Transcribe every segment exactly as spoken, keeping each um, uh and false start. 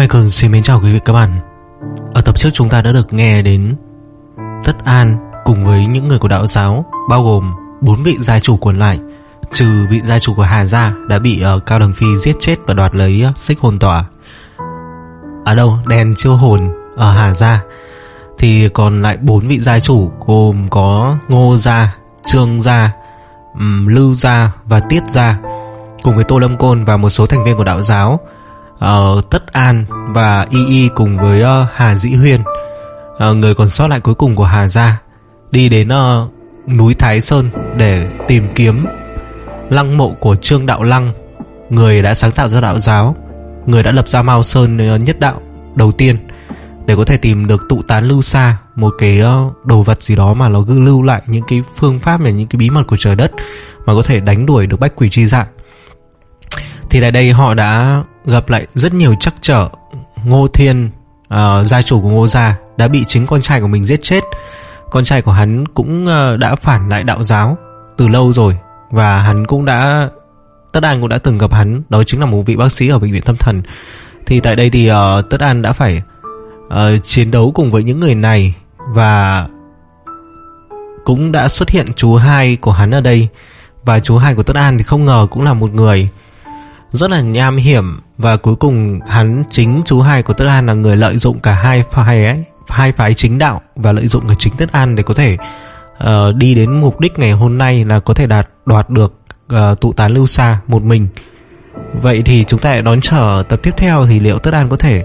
Cường xin mến chào quý vị các bạn. Ở tập trước chúng ta đã được nghe đến Tất An cùng với những người của đạo giáo, bao gồm bốn vị gia chủ còn lại, trừ vị gia chủ của Hà Gia đã bị uh, Cao Đằng Phi giết chết và đoạt lấy uh, xích hồn tỏa. Ở đâu đèn chiêu hồn ở Hà Gia. Thì còn lại bốn vị gia chủ gồm có Ngô Gia, Trương Gia, um, Lưu Gia và Tiết Gia, cùng với Tô Lâm Côn và một số thành viên của đạo giáo, uh, Tất An và Y Y cùng với uh, Hà Dĩ Huyên. uh, Người còn sót lại cuối cùng của Hà Gia đi đến uh, núi Thái Sơn để tìm kiếm lăng mộ của Trương Đạo Lăng, người đã sáng tạo ra đạo giáo, người đã lập ra Mao Sơn uh, nhất đạo đầu tiên, để có thể tìm được tụ tán lưu sa, một cái uh, đồ vật gì đó mà nó ghi lưu lại những cái phương pháp và những cái bí mật của trời đất mà có thể đánh đuổi được bách quỷ chi dạ. Thì tại đây họ đã gặp lại rất nhiều trắc trở. Ngô Thiên, uh, gia chủ của Ngô Gia, đã bị chính con trai của mình giết chết. Con trai của hắn cũng uh, đã phản lại đạo giáo từ lâu rồi, và hắn cũng đã Tất An cũng đã từng gặp hắn, đó chính là một vị bác sĩ ở bệnh viện tâm thần. Thì tại đây thì uh, Tất An đã phải uh, chiến đấu cùng với những người này, và cũng đã xuất hiện chú hai của hắn ở đây. Và chú hai của Tất An thì không ngờ cũng là một người rất là nham hiểm, và cuối cùng hắn, chính chú hai của Tất An, là người lợi dụng cả hai phái ấy, hai phái chính đạo, và lợi dụng cả chính Tất An để có thể uh, đi đến mục đích ngày hôm nay là có thể đạt đoạt được uh, tụ tán lưu sa một mình. Vậy thì chúng ta lại đón chờ tập tiếp theo, thì liệu Tất An có thể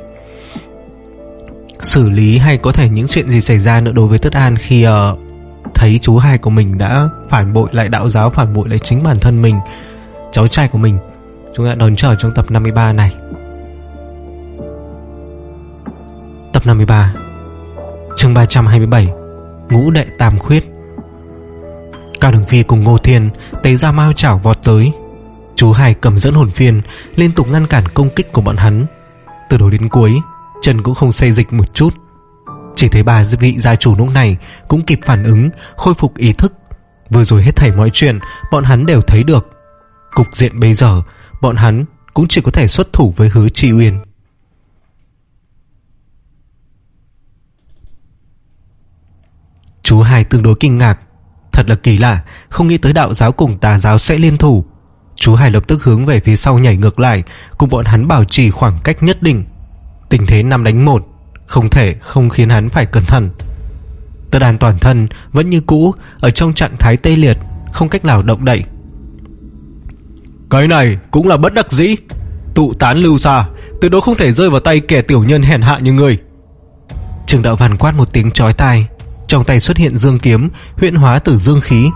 xử lý hay có thể những chuyện gì xảy ra nữa đối với Tất An khi uh, thấy chú hai của mình đã phản bội lại đạo giáo, phản bội lại chính bản thân mình, cháu trai của mình. Chúng ta đón chờ trong tập năm mươi ba này. Tập năm mươi ba, chương ba trăm hai mươi bảy, Ngũ Đệ Tam Khuyết. Cao Đằng Phi cùng Ngô Thiên tế ra mao chảo vọt tới. Chú hai cầm dẫn hồn phiên liên tục ngăn cản công kích của bọn hắn. Từ đầu đến cuối, chân cũng không xê dịch một chút. Chỉ thấy ba vị gia chủ lúc này cũng kịp phản ứng, khôi phục ý thức. Vừa rồi hết thảy mọi chuyện bọn hắn đều thấy được. Cục diện bây giờ, bọn hắn cũng chỉ có thể xuất thủ với Hứa Chi Uyên. Chú hai tương đối kinh ngạc. Thật là kỳ lạ, không nghĩ tới đạo giáo cùng tà giáo sẽ liên thủ. Chú hai lập tức hướng về phía sau nhảy ngược lại, cùng bọn hắn bảo trì khoảng cách nhất định. Tình thế năm đánh một, không thể không khiến hắn phải cẩn thận. Tất An toàn thân vẫn như cũ, ở trong trạng thái tê liệt, không cách nào động đậy. Cái này cũng là bất đắc dĩ. Tụ tán lưu sa tuyệt đối không thể rơi vào tay kẻ tiểu nhân hèn hạ như ngươi. Trương Đạo Văn quát một tiếng chói tai, trong tay xuất hiện dương kiếm, huyễn hóa từ dương khí.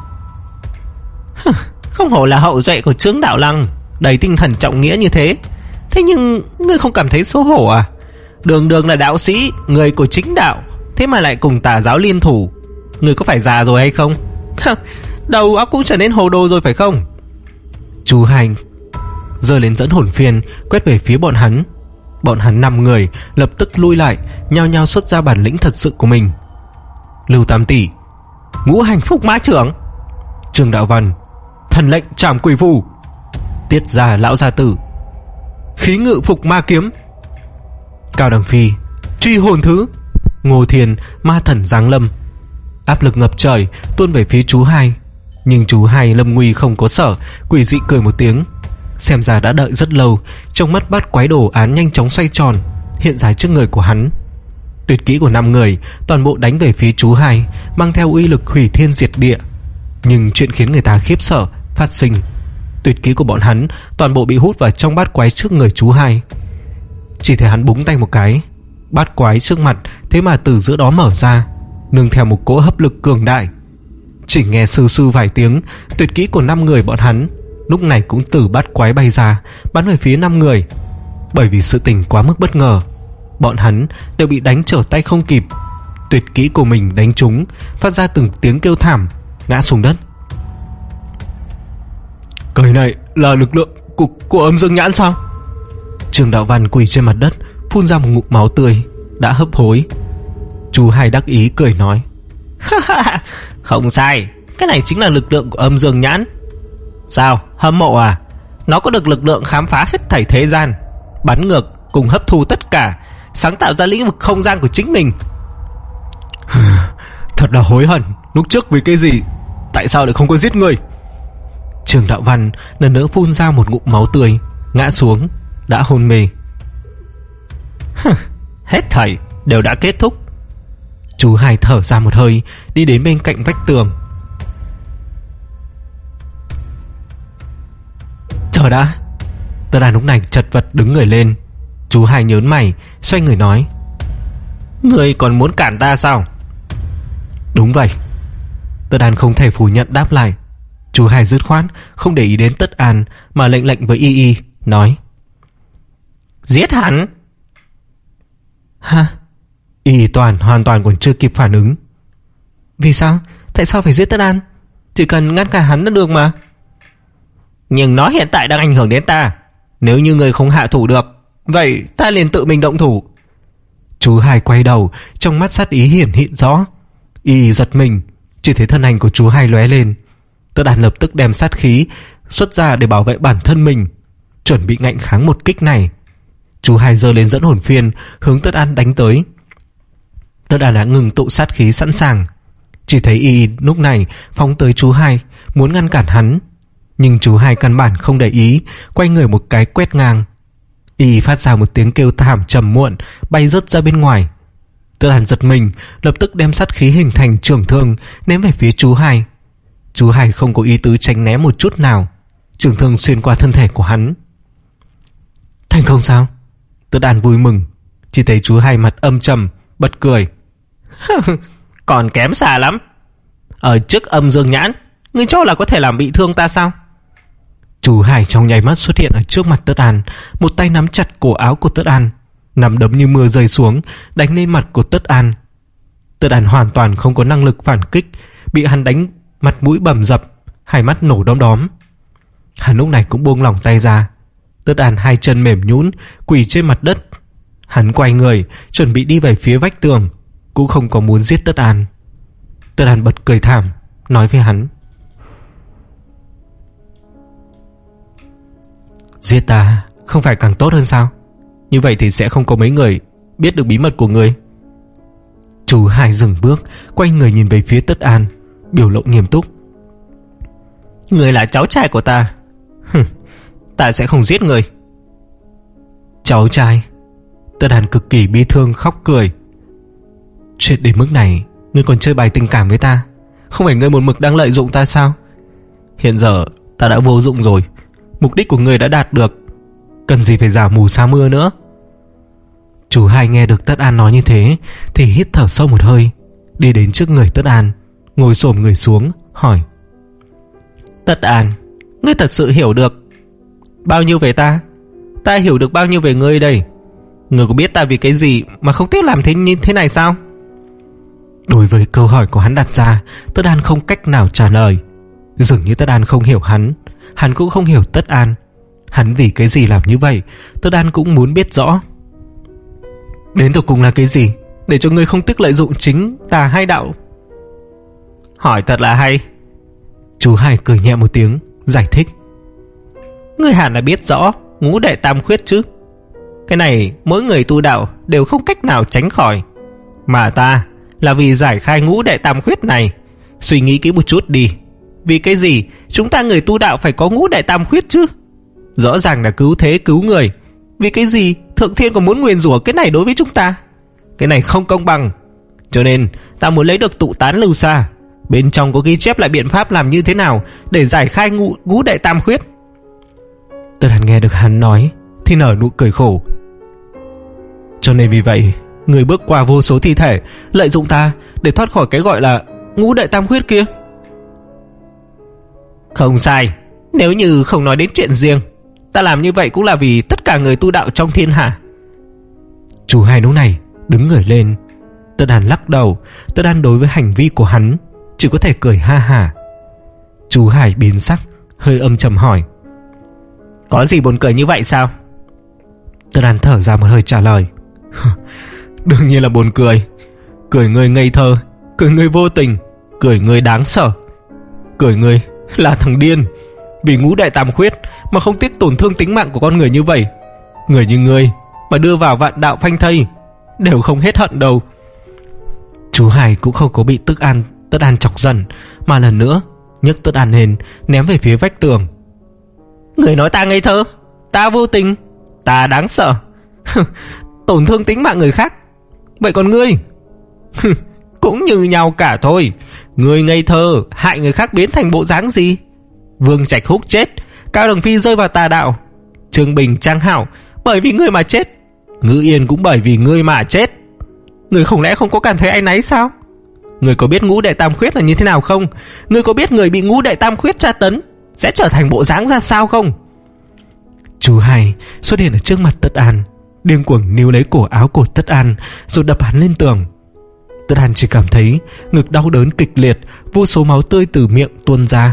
Không hổ là hậu duệ của Trương Đạo Lăng, đầy tinh thần trọng nghĩa như thế. Thế nhưng ngươi không cảm thấy xấu hổ à? Đường đường là đạo sĩ, người của chính đạo, thế mà lại cùng tà giáo liên thủ. Ngươi có phải già rồi hay không? Đầu óc cũng trở nên hồ đồ rồi phải không? Chú Hành giơ lên dẫn hồn phiên quét về phía bọn hắn. Bọn hắn năm người lập tức lui lại, nhao nhao xuất ra bản lĩnh thật sự của mình. Lưu Tam Tỷ, Ngũ Hành Phục Mã Trưởng. Trương Đạo Văn, Thần Lệnh Trảm Quỷ Phù. Tiết Gia Lão Gia Tử, Khí Ngự Phục Ma Kiếm. Cao Đằng Phi, Truy Hồn Thứ. Ngô Thiên, Ma Thần Giáng Lâm. Áp lực ngập trời tuôn về phía chú hai. Nhưng chú hai lâm nguy không có sợ, quỷ dị cười một tiếng. Xem ra đã đợi rất lâu. Trong mắt bát quái đồ án nhanh chóng xoay tròn, hiện ra trước người của hắn. Tuyệt kỹ của năm người toàn bộ đánh về phía chú hai, mang theo uy lực hủy thiên diệt địa. Nhưng chuyện khiến người ta khiếp sợ phát sinh. Tuyệt kỹ của bọn hắn toàn bộ bị hút vào trong bát quái trước người chú hai. Chỉ thấy hắn búng tay một cái, bát quái trước mặt thế mà từ giữa đó mở ra, nương theo một cỗ hấp lực cường đại. Chỉ nghe sư sư vài tiếng, tuyệt kỹ của năm người bọn hắn lúc này cũng từ bát quái bay ra, bắn về phía năm người. Bởi vì sự tình quá mức bất ngờ, bọn hắn đều bị đánh trở tay không kịp. Tuyệt kỹ của mình đánh trúng, phát ra từng tiếng kêu thảm, ngã xuống đất. Cái này là lực lượng của, của âm dương nhãn sao? Trương Đạo Văn quỳ trên mặt đất, phun ra một ngụm máu tươi, đã hấp hối. Chú hai đắc ý cười nói, không sai, cái này chính là lực lượng của âm dương nhãn. Sao, hâm mộ à? Nó có được lực lượng khám phá hết thảy thế gian, bắn ngược cùng hấp thu tất cả, sáng tạo ra lĩnh vực không gian của chính mình. Thật là hối hận, lúc trước vì cái gì, tại sao lại không có giết người? Trường Đạo Văn lần nữa phun ra một ngụm máu tươi, ngã xuống, đã hôn mê. Hết thảy đều đã kết thúc. Chú Hai thở ra một hơi, đi đến bên cạnh vách tường. Chờ đã. Tất Đàn lúc này chật vật đứng người lên. Chú Hai nhớn mày, xoay người nói: Ngươi còn muốn cản ta sao? Đúng vậy. Tất Đàn không thể phủ nhận đáp lại. Chú Hai dứt khoát không để ý đến Tất An, mà lệnh lệnh với Y Y, nói: Giết hắn. Ha? Y Toàn hoàn toàn còn chưa kịp phản ứng. Vì sao? Tại sao phải giết Tất An? Chỉ cần ngăn cản hắn là được mà. Nhưng nó hiện tại đang ảnh hưởng đến ta. Nếu như người không hạ thủ được, vậy ta liền tự mình động thủ. Chú Hai quay đầu, trong mắt sát ý hiển hiện rõ. Y giật mình, chỉ thấy thân hình của chú Hai lóe lên. Tất An lập tức đem sát khí xuất ra để bảo vệ bản thân mình, chuẩn bị ngạnh kháng một kích này. Chú Hai giơ lên dẫn hồn phiên hướng Tất An đánh tới. Tất An đã ngừng tụ sát khí sẵn sàng. Chỉ thấy Y lúc này phóng tới chú Hai, muốn ngăn cản hắn. Nhưng chú Hai căn bản không để ý, quay người một cái quét ngang. Y phát ra một tiếng kêu thảm trầm muộn, bay rớt ra bên ngoài. Tất An giật mình, lập tức đem sát khí hình thành trường thương ném về phía chú Hai. Chú Hai không có ý tứ tránh né một chút nào, trường thương xuyên qua thân thể của hắn. Thành công sao? Tất An vui mừng. Chỉ thấy chú Hai mặt âm trầm, bật cười. Còn kém xa lắm. Ở trước âm dương nhãn, ngươi cho là có thể làm bị thương ta sao? Chú Hai trong nháy mắt xuất hiện ở trước mặt Tất An, một tay nắm chặt cổ áo của Tất An, nắm đấm như mưa rơi xuống, đánh lên mặt của Tất An. Tất An hoàn toàn không có năng lực phản kích, bị hắn đánh mặt mũi bầm dập, hai mắt nổ đom đóm. Hắn lúc này cũng buông lỏng tay ra. Tất An hai chân mềm nhũn, quỳ trên mặt đất. Hắn quay người, chuẩn bị đi về phía vách tường, cũng không có muốn giết Tất An. Tất An bật cười thảm, nói với hắn: Giết ta không phải càng tốt hơn sao? Như vậy thì sẽ không có mấy người biết được bí mật của ngươi. Chú Hai dừng bước, quay người nhìn về phía Tất An, biểu lộ nghiêm túc: Ngươi là cháu trai của ta. Hừm, ta sẽ không giết ngươi. Cháu trai? Tất An cực kỳ bi thương khóc cười. Chuyện đến mức này, ngươi còn chơi bài tình cảm với ta? Không phải ngươi một mực đang lợi dụng ta sao? Hiện giờ ta đã vô dụng rồi, mục đích của ngươi đã đạt được, cần gì phải giả mù sa mưa nữa. Chú Hai nghe được Tất An nói như thế thì hít thở sâu một hơi, đi đến trước người Tất An, ngồi xổm người xuống, hỏi: Tất An, ngươi thật sự hiểu được bao nhiêu về ta? Ta hiểu được bao nhiêu về ngươi đây? Ngươi có biết ta vì cái gì mà không tiếc làm thế như thế này sao? Đối với câu hỏi của hắn đặt ra, Tất An không cách nào trả lời. Dường như Tất An không hiểu hắn, hắn cũng không hiểu Tất An. Hắn vì cái gì làm như vậy, Tất An cũng muốn biết rõ. Đến tột cùng là cái gì để cho ngươi không tiếc lợi dụng chính tà hai đạo? Hỏi thật là hay. Chú Hai cười nhẹ một tiếng, giải thích: Ngươi hẳn là biết rõ ngũ đệ tam khuyết chứ. Cái này mỗi người tu đạo đều không cách nào tránh khỏi. Mà ta là vì giải khai ngũ đệ tam khuyết này. Suy nghĩ kỹ một chút đi, vì cái gì chúng ta người tu đạo phải có ngũ đệ tam khuyết chứ? Rõ ràng là cứu thế cứu người, vì cái gì Thượng Thiên còn muốn nguyền rủa cái này đối với chúng ta? Cái này không công bằng. Cho nên ta muốn lấy được tụ tán lưu xa, bên trong có ghi chép lại biện pháp làm như thế nào để giải khai ngũ, ngũ đệ tam khuyết. Tất An nghe được hắn nói thì nở nụ cười khổ. Cho nên vì vậy người bước qua vô số thi thể, lợi dụng ta để thoát khỏi cái gọi là ngũ đệ tam khuyết kia. Không sai. Nếu như không nói đến chuyện riêng, ta làm như vậy cũng là vì tất cả người tu đạo trong thiên hạ. Chú Hai lúc này đứng người lên. Tất An lắc đầu. Tất An đối với hành vi của hắn chỉ có thể cười ha hả. Chú Hai biến sắc, hơi âm trầm hỏi: Có gì buồn cười như vậy sao? Tất An thở ra một hơi trả lời: Đương nhiên là buồn cười. Cười người ngây thơ, cười người vô tình, cười người đáng sợ, cười người là thằng điên. Vì ngũ đại tam khuyết mà không tiếc tổn thương tính mạng của con người như vậy. Người như ngươi mà đưa vào vạn đạo phanh thây, đều không hết hận đâu. Chú Hai cũng không có bị Tức An Tất An chọc giận, mà lần nữa nhấc Tất An lên ném về phía vách tường. Người nói ta ngây thơ, ta vô tình, ta đáng sợ, tổn thương tính mạng người khác. Vậy còn ngươi? Cũng như nhau cả thôi. Ngươi ngây thơ hại người khác biến thành bộ dáng gì? Vương Trạch Húc chết, Cao Đồng Phi rơi vào tà đạo, Trương Bình Trang Hảo bởi vì ngươi mà chết, Ngữ Yên cũng bởi vì ngươi mà chết. Ngươi không lẽ không có cảm thấy áy náy sao? Ngươi có biết ngũ đệ tam khuyết là như thế nào không? Ngươi có biết người bị ngũ đệ tam khuyết tra tấn sẽ trở thành bộ dáng ra sao không? Chú Hai xuất hiện ở trước mặt Tất An, điên cuồng níu lấy cổ áo của Tất An rồi đập hắn lên tường. Tất An chỉ cảm thấy ngực đau đớn kịch liệt, vô số máu tươi từ miệng tuôn ra.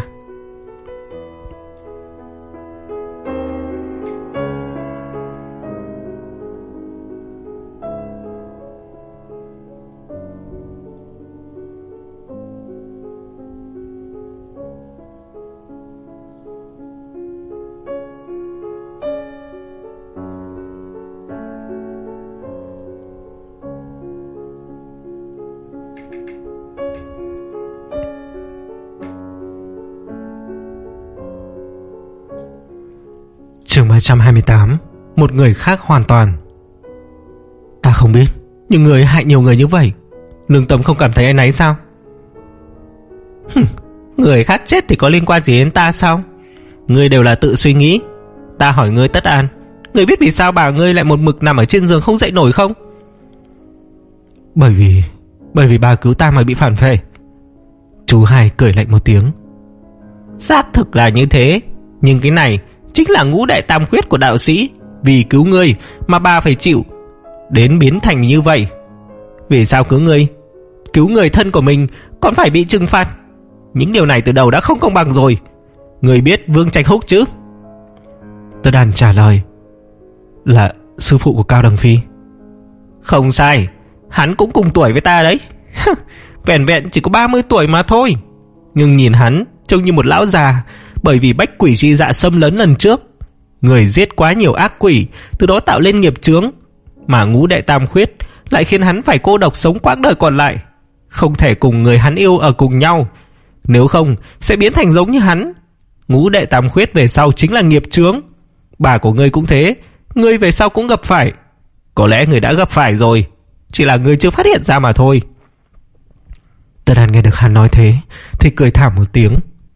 Chương ba trăm hai mươi tám. Một người khác hoàn toàn. Ta không biết, nhưng người hại nhiều người như vậy, lương tâm không cảm thấy áy náy sao? Hừm, người khác chết thì có liên quan gì đến ta sao? Ngươi đều là tự suy nghĩ. Ta hỏi ngươi Tất An, ngươi biết vì sao bà ngươi lại một mực nằm ở trên giường không dậy nổi không? Bởi vì Bởi vì bà cứu ta mà bị phản vệ. Chú Hai cười lạnh một tiếng. Xác thực là như thế, nhưng cái này chính là ngũ đại tam khuyết của đạo sĩ. Vì cứu ngươi mà bà phải chịu đến biến thành như vậy. Vì sao cứu ngươi? Cứu người thân của mình còn phải bị trừng phạt. Những điều này từ đầu đã không công bằng rồi. Ngươi biết Vương Trạch Húc chứ? Tất An trả lời. Là sư phụ của Cao Đằng Phi. Không sai, hắn cũng cùng tuổi với ta đấy. Vẹn vẹn chỉ có ba mươi tuổi mà thôi, nhưng nhìn hắn trông như một lão già, bởi vì bách quỷ chi dạ xâm lấn lần trước, người giết quá nhiều ác quỷ, từ đó tạo lên nghiệp chướng. Mà ngũ đệ tam khuyết lại khiến hắn phải cô độc sống quãng đời còn lại, không thể cùng người hắn yêu ở cùng nhau, nếu không sẽ biến thành giống như hắn. Ngũ đệ tam khuyết về sau chính là nghiệp chướng. Bà của ngươi cũng thế, ngươi về sau cũng gặp phải. Có lẽ ngươi đã gặp phải rồi, chỉ là ngươi chưa phát hiện ra mà thôi. Tất An nghe được hắn nói thế thì cười thảm một tiếng.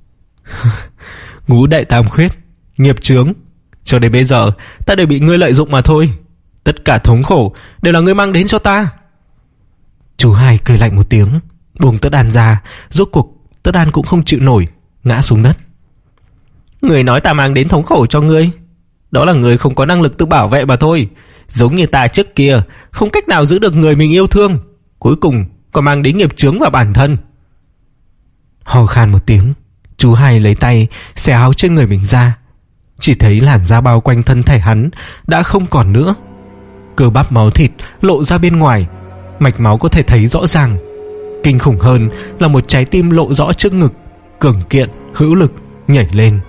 Ngũ đệ tam khuyết, nghiệp chướng, cho đến bây giờ ta đều bị ngươi lợi dụng mà thôi. Tất cả thống khổ đều là ngươi mang đến cho ta. Chú Hai cười lạnh một tiếng, buông Tất An ra. Rốt cuộc Tất An cũng không chịu nổi, ngã xuống đất. Ngươi nói ta mang đến thống khổ cho ngươi, đó là người không có năng lực tự bảo vệ mà thôi. Giống như ta trước kia, không cách nào giữ được người mình yêu thương, cuối cùng còn mang đến nghiệp chướng vào bản thân. Hò khan một tiếng, chú Hai lấy tay xẻ áo trên người mình ra. Chỉ thấy làn da bao quanh thân thể hắn đã không còn nữa, cơ bắp máu thịt lộ ra bên ngoài, mạch máu có thể thấy rõ ràng. Kinh khủng hơn là một trái tim lộ rõ trước ngực, cường kiện, hữu lực, nhảy lên.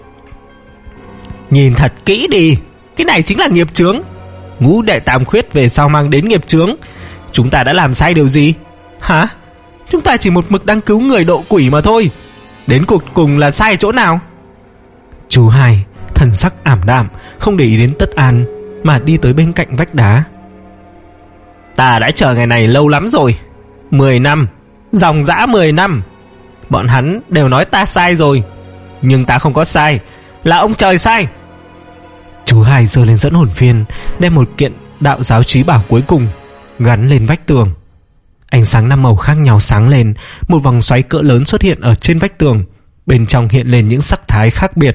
Nhìn thật kỹ đi, cái này chính là nghiệp chướng. Ngũ đệ tam khuyết về sau mang đến nghiệp chướng. Chúng ta đã làm sai điều gì? Hả? Chúng ta chỉ một mực đang cứu người độ quỷ mà thôi, đến cuộc cùng là sai chỗ nào? Chú Hai thần sắc ảm đạm, không để ý đến Tất An mà đi tới bên cạnh vách đá. Ta đã chờ ngày này lâu lắm rồi, mười năm, dòng dã mười năm. Bọn hắn đều nói ta sai rồi, nhưng ta không có sai, là ông trời sai. Chú Hai giơ lên dẫn hồn phiên, đem một kiện đạo giáo chí bảo cuối cùng gắn lên vách tường. Ánh sáng năm màu khác nhau sáng lên, một vòng xoáy cỡ lớn xuất hiện ở trên vách tường, bên trong hiện lên những sắc thái khác biệt.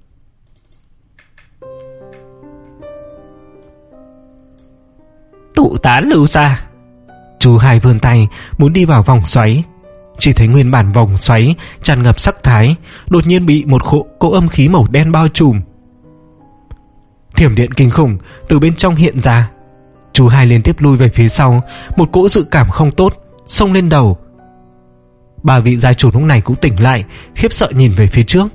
Tụ tán lưu xa. Chú Hai vươn tay muốn đi vào vòng xoáy, chỉ thấy nguyên bản vòng xoáy tràn ngập sắc thái đột nhiên bị một cỗ cỗ âm khí màu đen bao trùm. Thiểm điện kinh khủng từ bên trong hiện ra. Chú Hai liên tiếp lui về phía sau, một cỗ dự cảm không tốt xông lên đầu. Ba vị gia chủ lúc này cũng tỉnh lại, khiếp sợ nhìn về phía trước.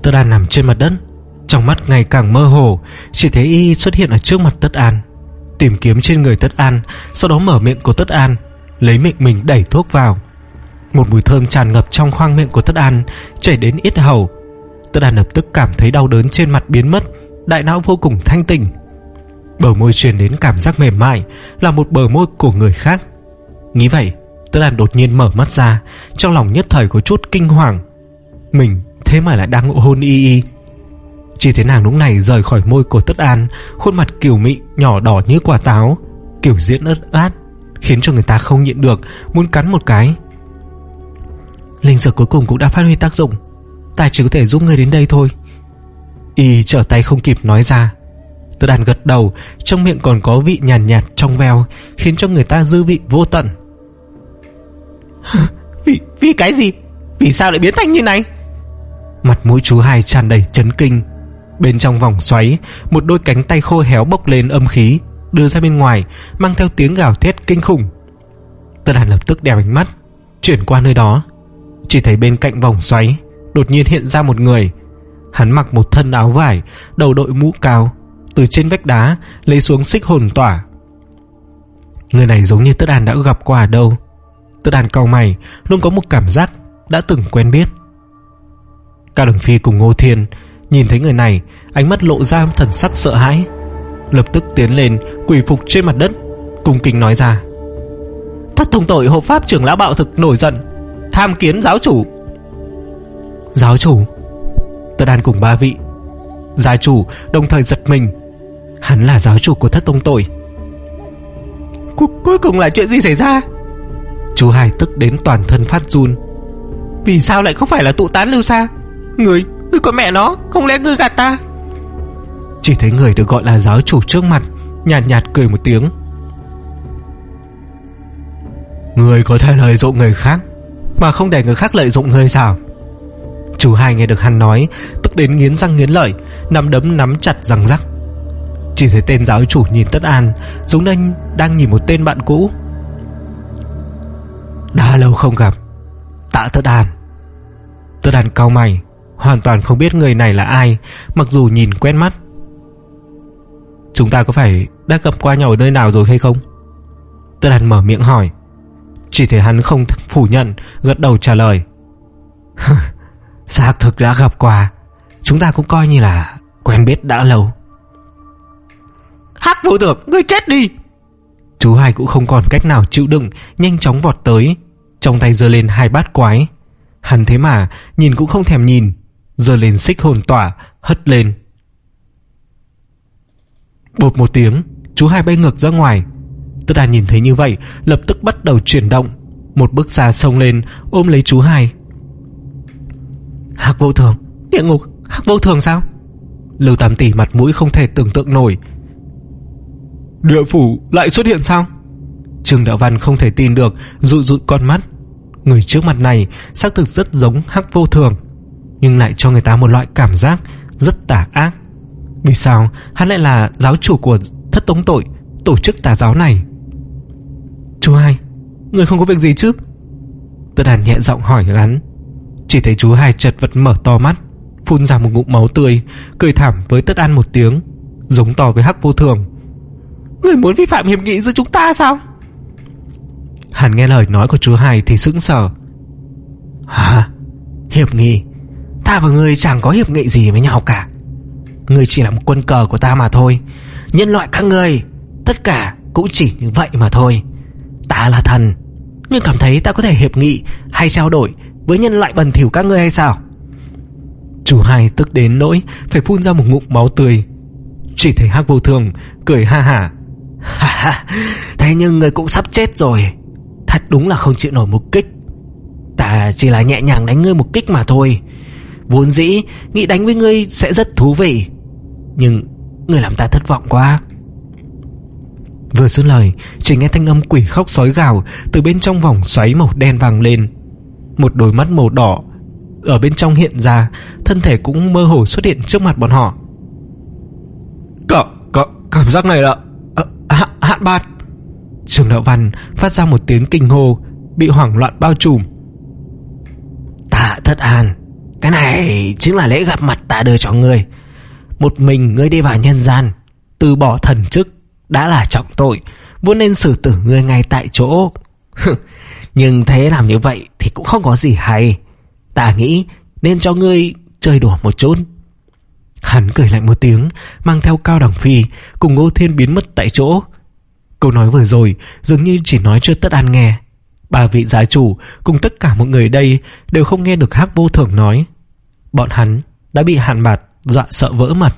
Tất An nằm trên mặt đất, trong mắt ngày càng mơ hồ. Chỉ thấy y xuất hiện ở trước mặt Tất An, tìm kiếm trên người Tất An, sau đó mở miệng của Tất An, lấy miệng mình đẩy thuốc vào. Một mùi thơm tràn ngập trong khoang miệng của Tất An, chảy đến yết hầu. Tất An lập tức cảm thấy đau đớn trên mặt biến mất, đại não vô cùng thanh tỉnh. Bờ môi truyền đến cảm giác mềm mại, là một bờ môi của người khác. Nghĩ vậy, Tất An đột nhiên mở mắt ra, trong lòng nhất thời có chút kinh hoàng. Mình thế mà lại đang hôn y y. Chỉ thấy nàng lúc này rời khỏi môi của Tất An, khuôn mặt kiều mị nhỏ đỏ như quả táo, kiểu diễn ướt át, khiến cho người ta không nhịn được muốn cắn một cái. Linh dược cuối cùng cũng đã phát huy tác dụng, ta chỉ có thể giúp người đến đây thôi. Y trở tay không kịp nói ra. Tất An gật đầu, trong miệng còn có vị nhàn nhạt, nhạt trong veo, khiến cho người ta dư vị vô tận. Vì, vì cái gì? Vì sao lại biến thành như này? Mặt mũi chú Hai tràn đầy chấn kinh. Bên trong vòng xoáy, một đôi cánh tay khô héo bốc lên âm khí, đưa ra bên ngoài, mang theo tiếng gào thét kinh khủng. Tất An lập tức đeo ánh mắt chuyển qua nơi đó. Chỉ thấy bên cạnh vòng xoáy đột nhiên hiện ra một người. Hắn mặc một thân áo vải, đầu đội mũ cao, từ trên vách đá lấy xuống xích hồn tỏa. Người này giống như Tất An đã gặp qua ở đâu. Tất An cau mày, luôn có một cảm giác đã từng quen biết. Cao Đường Phi cùng Ngô Thiên nhìn thấy người này, ánh mắt lộ ra thần sắc sợ hãi, lập tức tiến lên quỳ phục trên mặt đất, cung kính nói ra: Thất Tông Tội hộ pháp trưởng lão bạo thực nổi giận, tham kiến giáo chủ. Giáo chủ? Tất An cùng ba vị gia chủ đồng thời giật mình. Hắn là giáo chủ của Thất Tông Tội. Cu cuối cùng là chuyện gì xảy ra? Chú Hai tức đến toàn thân phát run. Vì sao lại không phải là tụ tán Lưu Sa? Người, người con mẹ nó, không lẽ ngươi gạt ta? Chỉ thấy người được gọi là giáo chủ trước mặt nhàn nhạt, nhạt cười một tiếng. Người có thể lợi dụng người khác, mà không để người khác lợi dụng người sao? Chú Hai nghe được hắn nói, tức đến nghiến răng nghiến lợi, nắm đấm nắm chặt răng rắc. Chỉ thấy tên giáo chủ nhìn Tất An giống như đang nhìn một tên bạn cũ. Đã lâu không gặp, Tạ Tất An. Tất An cau mày, hoàn toàn không biết người này là ai, mặc dù nhìn quen mắt. Chúng ta có phải đã gặp qua nhau ở nơi nào rồi hay không? Tất An mở miệng hỏi. Chỉ thấy hắn không phủ nhận, gật đầu trả lời. Xác thực đã gặp qua, chúng ta cũng coi như là quen biết đã lâu. Hắc Vô Thường, ngươi chết đi! Chú Hai cũng không còn cách nào chịu đựng, nhanh chóng vọt tới, trong tay giơ lên hai bát quái. Hắn thế mà nhìn cũng không thèm nhìn, giơ lên xích hồn tỏa hất lên. Bột một tiếng, chú Hai bay ngược ra ngoài. Tất An nhìn thấy như vậy, lập tức bắt đầu chuyển động, một bước xa xông lên ôm lấy chú Hai. Hắc Vô Thường, địa ngục, Hắc Vô Thường sao? Lưu Tam Tỷ mặt mũi không thể tưởng tượng nổi. Địa phủ lại xuất hiện sao? Trương Đạo Văn không thể tin được, dụi dụi con mắt. Người trước mặt này xác thực rất giống Hắc Vô Thường, nhưng lại cho người ta một loại cảm giác rất tà ác. Vì sao hắn lại là giáo chủ của Thất Tông Tội, tổ chức tà giáo này? Chú Hai, người không có việc gì chứ? Tất An nhẹ giọng hỏi hắn. Chỉ thấy chú Hai chật vật mở to mắt, phun ra một ngụm máu tươi, cười thảm với Tất An một tiếng, giống to với Hắc Vô Thường. Người muốn vi phạm hiệp nghị giữa chúng ta sao? Hắn nghe lời nói của chú Hai thì sững sờ. Hả? Hiệp nghị? Ta và ngươi chẳng có hiệp nghị gì với nhau cả. Ngươi chỉ là một quân cờ của ta mà thôi. Nhân loại các ngươi tất cả cũng chỉ như vậy mà thôi. Ta là thần, ngươi cảm thấy ta có thể hiệp nghị hay trao đổi với nhân loại bẩn thỉu các ngươi hay sao? Chú Hai tức đến nỗi phải phun ra một ngụm máu tươi. Chỉ thấy Hắc Vô Thường cười ha hả. Thế nhưng ngươi cũng sắp chết rồi, thật đúng là không chịu nổi một kích. Ta chỉ là nhẹ nhàng đánh ngươi một kích mà thôi. Vốn dĩ nghĩ đánh với ngươi sẽ rất thú vị, nhưng ngươi làm ta thất vọng quá. Vừa dứt lời, chỉ nghe thanh âm quỷ khóc sói gào từ bên trong vòng xoáy màu đen vang lên. Một đôi mắt màu đỏ ở bên trong hiện ra, thân thể cũng mơ hồ xuất hiện trước mặt bọn họ. Cả, cả, cảm giác này là à, hạ, hạn bạt. Trương Đạo Văn phát ra một tiếng kinh hô, bị hoảng loạn bao trùm. Tạ Tất An, Cái này chính là lễ gặp mặt ta đưa cho ngươi. Một mình ngươi đi vào nhân gian, từ bỏ thần chức đã là trọng tội, vốn nên xử tử ngươi ngay tại chỗ. Nhưng thế làm như vậy thì cũng không có gì hay. Ta nghĩ nên cho ngươi chơi đùa một chút. Hắn cười lạnh một tiếng, mang theo Cao Đằng Phi cùng Ngô Thiên biến mất tại chỗ. Câu nói vừa rồi dường như chỉ nói cho Tất An nghe. Ba vị gia chủ cùng tất cả mọi người đây đều không nghe được Hắc Vô Thường nói. Bọn hắn đã bị Hạn Bạt dọa sợ vỡ mật.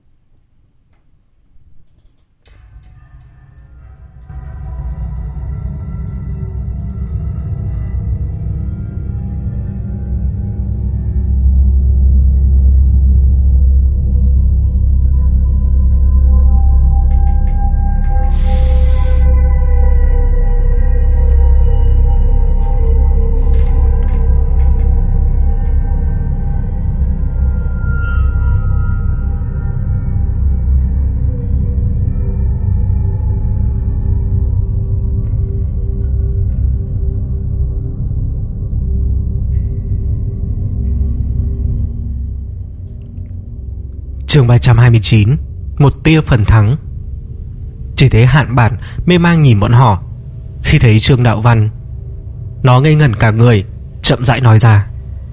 Chương ba trăm hai mươi chín. Một tia phần thắng. Chỉ thấy Hạn Bạt mê mang nhìn bọn họ. Khi thấy Trương Đạo Văn, nó ngây ngẩn cả người, chậm rãi nói ra: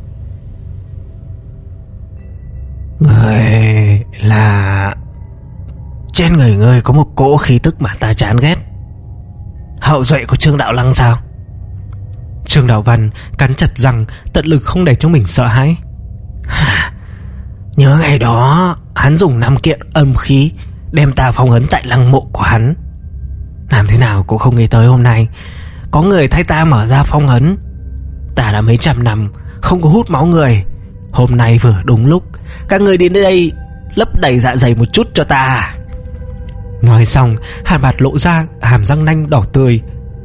Người là... Trên người ngươi có một cỗ khí tức mà ta chán ghét. Hậu duệ của Trương Đạo Lăng sao? Trương Đạo Văn cắn chặt răng, tận lực không để cho mình sợ hãi. Nhớ ngày đó hắn dùng năm kiện âm khí đem ta phong ấn tại lăng mộ của hắn. Làm thế nào cũng không nghĩ tới hôm nay có người thay ta mở ra phong ấn. Ta đã mấy trăm năm không có hút máu người, hôm nay vừa đúng lúc các người đến đây lấp đầy dạ dày một chút cho ta. Nói xong, Hạn Bạt lộ ra hàm răng nanh đỏ tươi.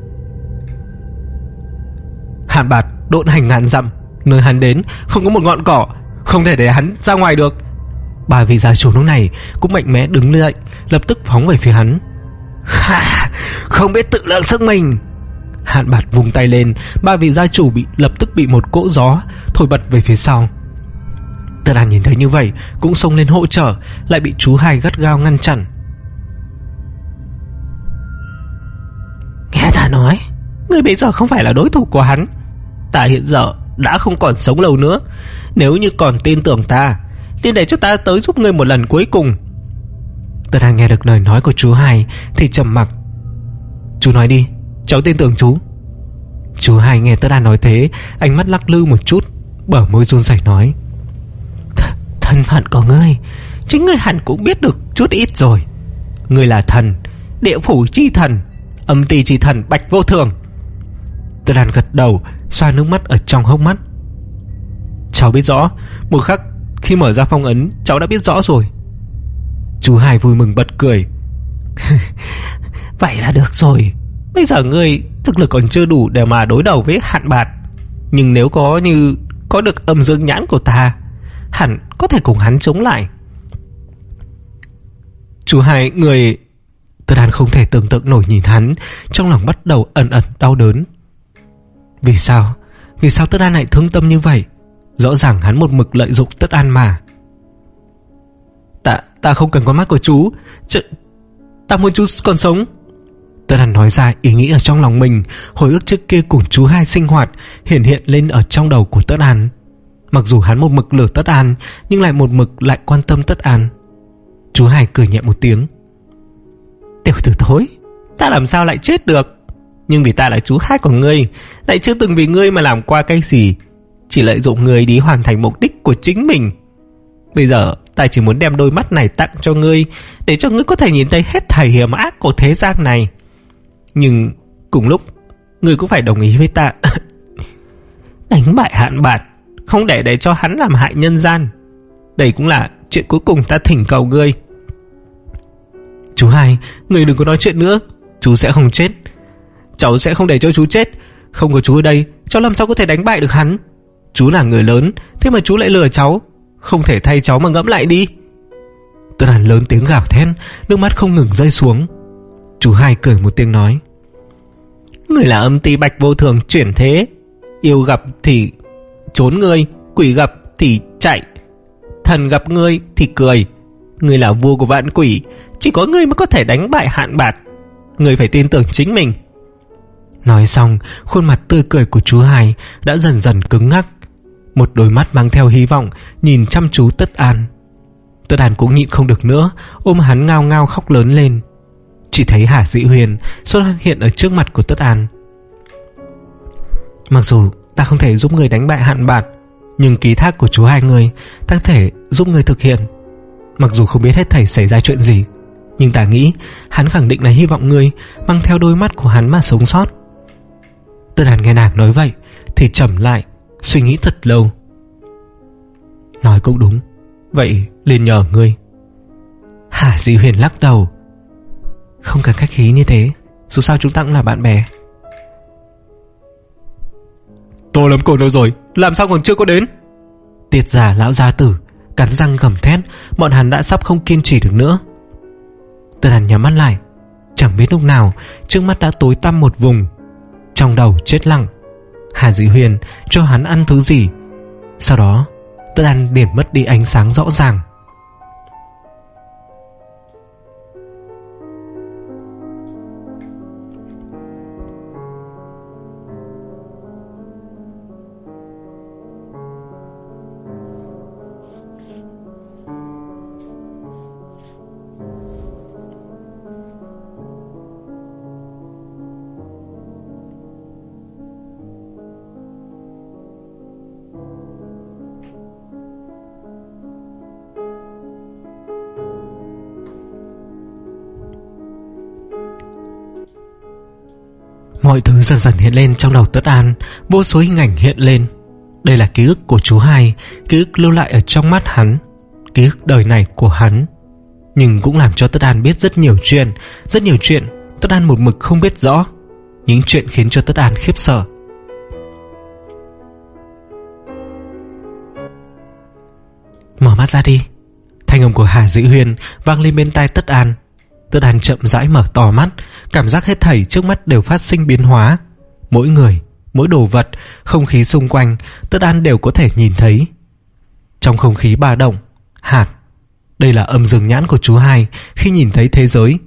Hạn Bạt độn hành ngàn dặm, nơi hắn đến không có một ngọn cỏ, không thể để hắn ra ngoài được. Ba vị gia chủ lúc này cũng mạnh mẽ đứng dậy, lập tức phóng về phía hắn. Ha, không biết tự lượng sức mình. Hạn Bạt vùng tay lên, ba vị gia chủ bị lập tức bị một cỗ gió thổi bật về phía sau. Tất An nhìn thấy như vậy cũng xông lên hỗ trợ, lại bị chú Hai gắt gao ngăn chặn. Nghe ta nói, ngươi bây giờ không phải là đối thủ của hắn. Ta hiện giờ đã không còn sống lâu nữa. Nếu như còn tin tưởng ta, nên để cho ta tới giúp ngươi một lần cuối cùng. Tất An nghe được lời nói của chú Hai thì trầm mặc. Chú nói đi, cháu tin tưởng chú. Chú Hai nghe Tất An nói thế, ánh mắt lắc lư một chút, bờ môi run rẩy nói: Th- Thân phận của ngươi chính ngươi hẳn cũng biết được chút ít rồi. Ngươi là thần, địa phủ chi thần, âm ti chi thần Bạch Vô Thường. Tất An gật đầu, xoa nước mắt ở trong hốc mắt. Cháu biết rõ, một khắc khi mở ra phong ấn cháu đã biết rõ rồi. Chú Hai vui mừng bật cười. Vậy là được rồi. Bây giờ ngươi thực lực còn chưa đủ để mà đối đầu với Hạn Bạt, nhưng nếu có như có được âm dương nhãn của ta, hẳn có thể cùng hắn chống lại. Chú Hai người... Tất An không thể tưởng tượng nổi nhìn hắn, trong lòng bắt đầu ẩn ẩn đau đớn. Vì sao? Vì sao Tất An lại thương tâm như vậy? Rõ ràng hắn một mực lợi dụng Tất An mà. Ta, ta không cần con mắt của chú. Ch ta muốn chú còn sống. Tất An nói ra ý nghĩ ở trong lòng mình. Hồi ức trước kia cùng chú Hai sinh hoạt hiện hiện lên ở trong đầu của Tất An. Mặc dù hắn một mực lừa Tất An, nhưng lại một mực lại quan tâm Tất An. Chú Hai cười nhẹ một tiếng. Tiểu tử thối, ta làm sao lại chết được? Nhưng vì ta là chú Hai của ngươi, lại chưa từng vì ngươi mà làm qua cái gì, chỉ lợi dụng ngươi đi hoàn thành mục đích của chính mình. Bây giờ ta chỉ muốn đem đôi mắt này tặng cho ngươi, để cho ngươi có thể nhìn thấy hết thảy hiểm ác của thế gian này. Nhưng cùng lúc ngươi cũng phải đồng ý với ta. Đánh bại Hạn Bạt, không để để cho hắn làm hại nhân gian. Đây cũng là chuyện cuối cùng ta thỉnh cầu ngươi. Chú Hai, ngươi đừng có nói chuyện nữa. Chú sẽ không chết. Cháu sẽ không để cho chú chết. Không có chú ở đây, cháu làm sao có thể đánh bại được hắn? Chú là người lớn, thế mà chú lại lừa cháu. Không thể thay cháu mà ngẫm lại đi. Tất An lớn tiếng gào thét, nước mắt không ngừng rơi xuống. Chú Hai cười một tiếng nói: Người là âm ti Bạch Vô Thường chuyển thế, yêu gặp thì trốn ngươi, quỷ gặp thì chạy, thần gặp ngươi thì cười. Ngươi là vua của vạn quỷ, chỉ có ngươi mới có thể đánh bại Hạn Bạt. Ngươi phải tin tưởng chính mình. Nói xong, khuôn mặt tươi cười của chú Hai đã dần dần cứng ngắc. Một đôi mắt mang theo hy vọng nhìn chăm chú Tất An. Tất An cũng nhịn không được nữa, ôm hắn ngao ngao khóc lớn lên. Chỉ thấy Hà Dĩ Huyền xuất hiện ở trước mặt của Tất An. Mặc dù ta không thể giúp người đánh bại Hạn Bạt, nhưng ký thác của chú Hai người ta có thể giúp người thực hiện. Mặc dù không biết hết thảy xảy ra chuyện gì, nhưng ta nghĩ hắn khẳng định là hy vọng ngươi mang theo đôi mắt của hắn mà sống sót. Tất An nghe nàng nói vậy thì trầm lại, suy nghĩ thật lâu. Nói cũng đúng, vậy liền nhờ ngươi. Hà Dĩ Huyền lắc đầu. Không cần khách khí như thế, dù sao chúng ta cũng là bạn bè. Tô lắm cồn đâu rồi, làm sao còn chưa có đến? Tiệt giả lão gia tử cắn răng gầm thét. Bọn hắn đã sắp không kiên trì được nữa. Tất An nhắm mắt lại, chẳng biết lúc nào trước mắt đã tối tăm một vùng. Trong đầu chết lặng. Hà Dĩ Huyền cho hắn ăn thứ gì, sau đó Tất An liền mất đi ánh sáng rõ ràng. Mọi thứ dần dần hiện lên trong đầu Tất An. Vô số hình ảnh hiện lên. Đây là ký ức của chú Hai, ký ức lưu lại ở trong mắt hắn, ký ức đời này của hắn. Nhưng cũng làm cho Tất An biết rất nhiều chuyện. Rất nhiều chuyện Tất An một mực không biết rõ. Những chuyện khiến cho Tất An khiếp sợ. Mở mắt ra đi. Thanh âm của Hà Dĩ Huyền vang lên bên tai Tất An. Tất An chậm rãi mở to mắt, cảm giác hết thảy trước mắt đều phát sinh biến hóa. Mỗi người, mỗi đồ vật, không khí xung quanh Tất An đều có thể nhìn thấy. Trong không khí ba động, hạt. Đây là âm dương nhãn của chú Hai khi nhìn thấy thế giới.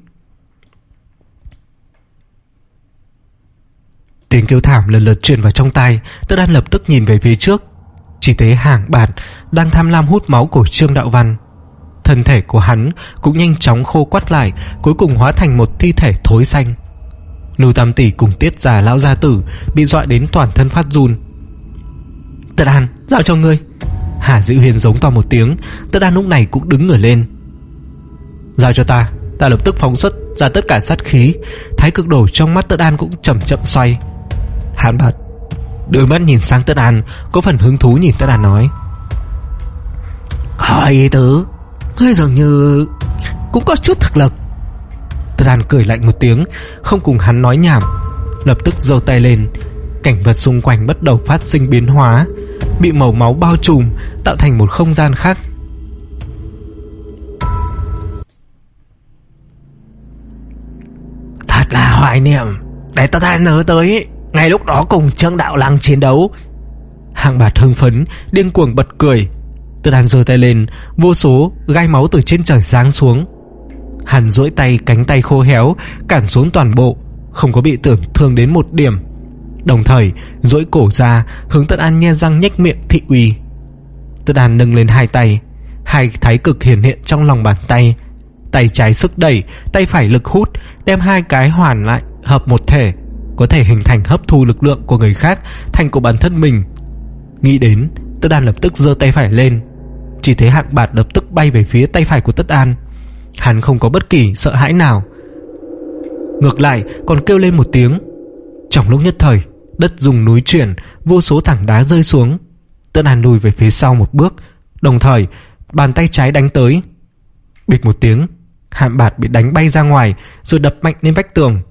Tiếng kêu thảm lần lượt truyền vào trong tai. Tất An lập tức nhìn về phía trước. Chỉ thấy Hàng Bạt đang tham lam hút máu của Trương Đạo Văn. Thân thể của hắn cũng nhanh chóng khô quắt lại, cuối cùng hóa thành một thi thể thối xanh. Lưu Tam Tỷ cùng Tiết già lão gia tử bị dọa đến toàn thân phát run. Tất An, giao cho ngươi. Hà Dĩ Huyền giống to một tiếng. Tất An lúc này cũng đứng người lên. Giao cho ta. Ta lập tức phóng xuất ra tất cả sát khí. Thái cực đồ trong mắt Tất An cũng chậm chậm xoay. Hàn Bạt đôi mắt nhìn sang Tất An, có phần hứng thú nhìn Tất An nói: Có ý tứ, ngươi dường như cũng có chút thực lực. Tất An cười lạnh một tiếng, không cùng hắn nói nhảm, lập tức giơ tay lên. Cảnh vật xung quanh bắt đầu phát sinh biến hóa, bị màu máu bao trùm, tạo thành một không gian khác. Thật là hoài niệm, để Tất An nhớ tới ngay lúc đó cùng Trương Đạo Lăng chiến đấu. Hàng Bạt hưng phấn điên cuồng bật cười. Tất An giơ tay lên, vô số gai máu từ trên trời giáng xuống. Hắn duỗi tay, cánh tay khô héo cản xuống toàn bộ, không có bị tổn thương đến một điểm. Đồng thời duỗi cổ ra hướng Tất An nhe răng nhếch miệng thị uy. Tất An nâng lên hai tay, hai thái cực hiển hiện trong lòng bàn tay. Tay trái sức đẩy, tay phải lực hút, đem hai cái hoàn lại hợp một thể, có thể hình thành hấp thu lực lượng của người khác thành của bản thân mình. Nghĩ đến, Tất An lập tức giơ tay phải lên. Chỉ thấy Hạng Bạt lập tức bay về phía tay phải của Tất An. Hắn không có bất kỳ sợ hãi nào, ngược lại còn kêu lên một tiếng. Trong lúc nhất thời, đất rung núi chuyển, vô số tảng đá rơi xuống. Tất An lùi về phía sau một bước, đồng thời bàn tay trái đánh tới. Bịch một tiếng, Hạng Bạt bị đánh bay ra ngoài, rồi đập mạnh lên vách tường.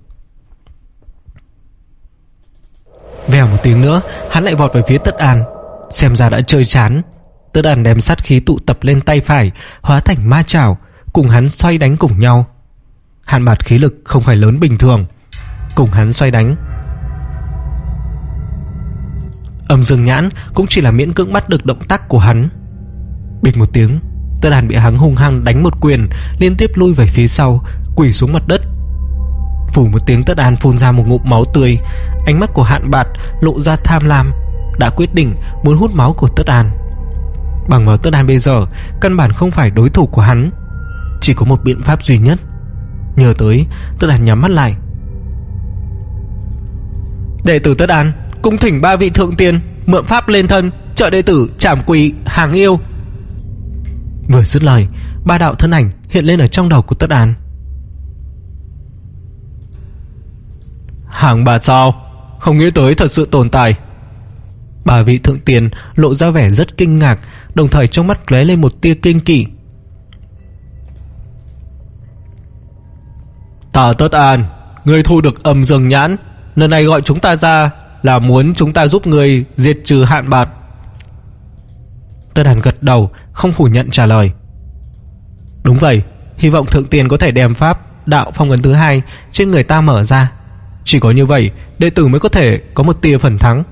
Vèo một tiếng nữa, hắn lại vọt về phía Tất An. Xem ra đã chơi chán. Tất An đem sát khí tụ tập lên tay phải, hóa thành ma chảo, cùng hắn xoay đánh cùng nhau. Hàn Bạt khí lực không phải lớn bình thường, cùng hắn xoay đánh. Âm dương nhãn cũng chỉ là miễn cưỡng bắt được động tác của hắn. Bịch một tiếng, Tất Đàn bị hắn hung hăng đánh một quyền, liên tiếp lui về phía sau, quỳ xuống mặt đất. Phù một tiếng, Tất Đàn phun ra một ngụm máu tươi. Ánh mắt của Hạn Bạt lộ ra tham lam, đã quyết định muốn hút máu của Tất Đàn. Bằng vào Tất Đàn bây giờ căn bản không phải đối thủ của hắn. Chỉ có một biện pháp duy nhất. Nhớ tới, Tất Đàn nhắm mắt lại. Đệ tử Tất Đàn cung thỉnh ba vị thượng tiên mượn pháp lên thân, trợ đệ tử trảm quỷ hàng yêu. Vừa dứt lời, ba đạo thân ảnh hiện lên ở trong đầu của Tất Đàn. Hàng Bạt sao? Không nghĩ tới thật sự tồn tại. Ba vị thượng tiên lộ ra vẻ rất kinh ngạc, đồng thời trong mắt lóe lên một tia kinh kỵ. Ta Tất An, ngươi thu được âm dương nhãn, lần này gọi chúng ta ra là muốn chúng ta giúp ngươi diệt trừ Hạn Bạt. Tất Đàn gật đầu, không phủ nhận trả lời. Đúng vậy, hy vọng thượng tiên có thể đem pháp đạo phong ấn thứ hai trên người ta mở ra. Chỉ có như vậy, đệ tử mới có thể có một tia phần thắng.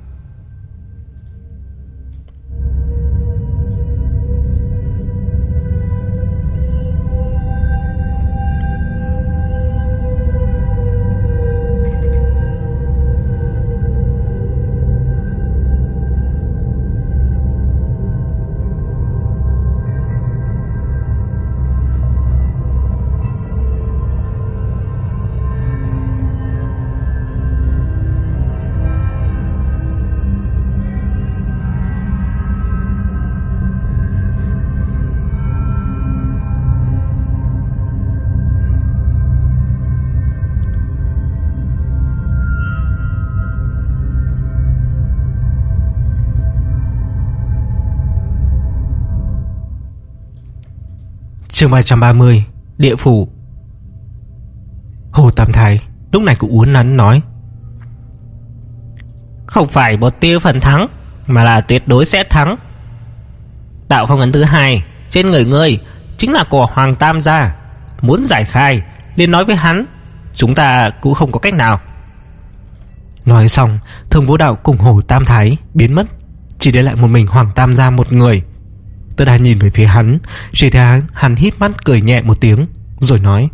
Chương ba trăm ba mươi, Địa phủ. Hồ Tam Thái lúc này cũng uốn nắn nói: Không phải một tia phần thắng, mà là tuyệt đối sẽ thắng. Đạo phong ấn thứ hai trên người ngươi chính là của Hoàng Tam gia. Muốn giải khai liền nói với hắn, chúng ta cũng không có cách nào. Nói xong, Thương Vô Đạo cùng Hồ Tam Thái biến mất, chỉ để lại một mình Hoàng Tam gia một người. Tất Đàn nhìn về phía hắn, chỉ thấy hắn híp mắt cười nhẹ một tiếng, rồi nói: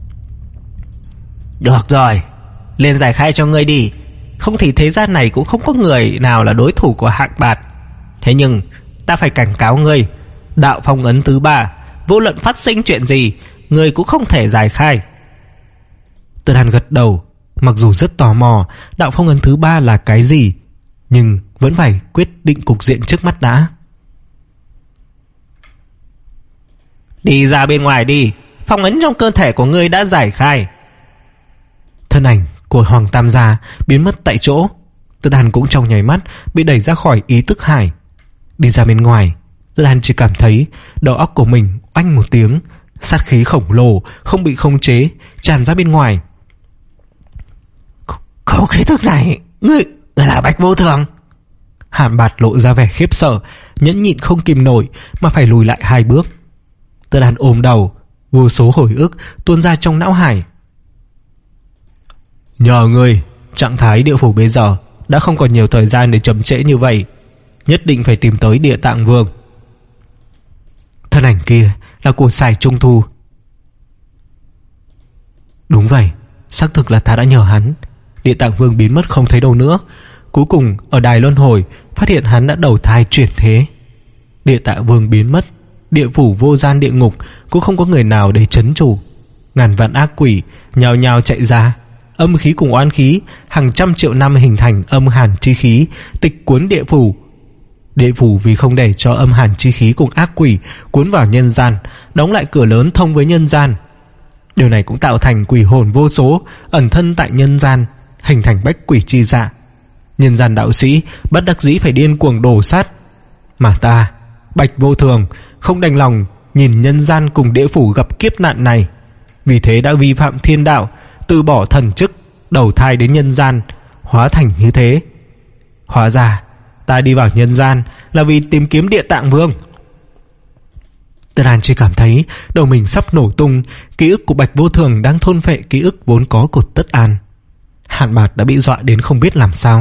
Được rồi, liền giải khai cho ngươi đi. Không thì thế gian này cũng không có người nào là đối thủ của Hạn Bạt. Thế nhưng ta phải cảnh cáo ngươi, đạo phong ấn thứ ba, vô luận phát sinh chuyện gì, ngươi cũng không thể giải khai. Tất Đàn gật đầu, mặc dù rất tò mò đạo phong ấn thứ ba là cái gì, nhưng vẫn phải quyết định cục diện trước mắt đã. Đi ra bên ngoài đi, phong ấn trong cơ thể của ngươi đã giải khai. Thân ảnh của Hoàng Tam gia biến mất tại chỗ. Tất Đàn cũng trong nháy mắt bị đẩy ra khỏi ý thức hải. Đi ra bên ngoài, Tất Đàn chỉ cảm thấy đầu óc của mình oanh một tiếng, sát khí khổng lồ không bị khống chế tràn ra bên ngoài. Khẩu khí thức này, ngươi là Bạch Vô Thường. Hạn Bạt lộ ra vẻ khiếp sợ, nhẫn nhịn không kìm nổi mà phải lùi lại hai bước. Tất Đàn ôm đầu, vô số hồi ức tuôn ra trong não hải. Nhờ ngươi, trạng thái địa phủ bây giờ đã không còn nhiều thời gian để chậm trễ như vậy, nhất định phải tìm tới Địa Tạng Vương. Thân ảnh kia là của Sài Trung Thu. Đúng vậy, xác thực là ta đã nhờ hắn. Địa Tạng Vương biến mất không thấy đâu nữa. Cuối cùng ở đài luân hồi phát hiện hắn đã đầu thai chuyển thế. Địa Tạng Vương biến mất, địa phủ vô gian địa ngục cũng không có người nào để trấn chủ. Ngàn vạn ác quỷ nhào nhào chạy ra, âm khí cùng oán khí hàng trăm triệu năm hình thành âm hàn chi khí tịch cuốn địa phủ. Địa phủ vì không để cho âm hàn chi khí cùng ác quỷ cuốn vào nhân gian, đóng lại cửa lớn thông với nhân gian. Điều này cũng tạo thành quỷ hồn vô số ẩn thân tại nhân gian, hình thành bách quỷ chi dạ. Nhân gian đạo sĩ bất đắc dĩ phải điên cuồng đổ sát. Mà ta, Bạch Vô Thường, không đành lòng nhìn nhân gian cùng địa phủ gặp kiếp nạn này, vì thế đã vi phạm thiên đạo, từ bỏ thần chức, đầu thai đến nhân gian, hóa thành như thế. Hóa ra ta đi vào nhân gian là vì tìm kiếm Địa Tạng Vương. Tất Đàn chỉ cảm thấy đầu mình sắp nổ tung. Ký ức của Bạch Vô Thường đang thôn phệ ký ức vốn có của Tất An. Hạn Bạt đã bị dọa đến không biết làm sao.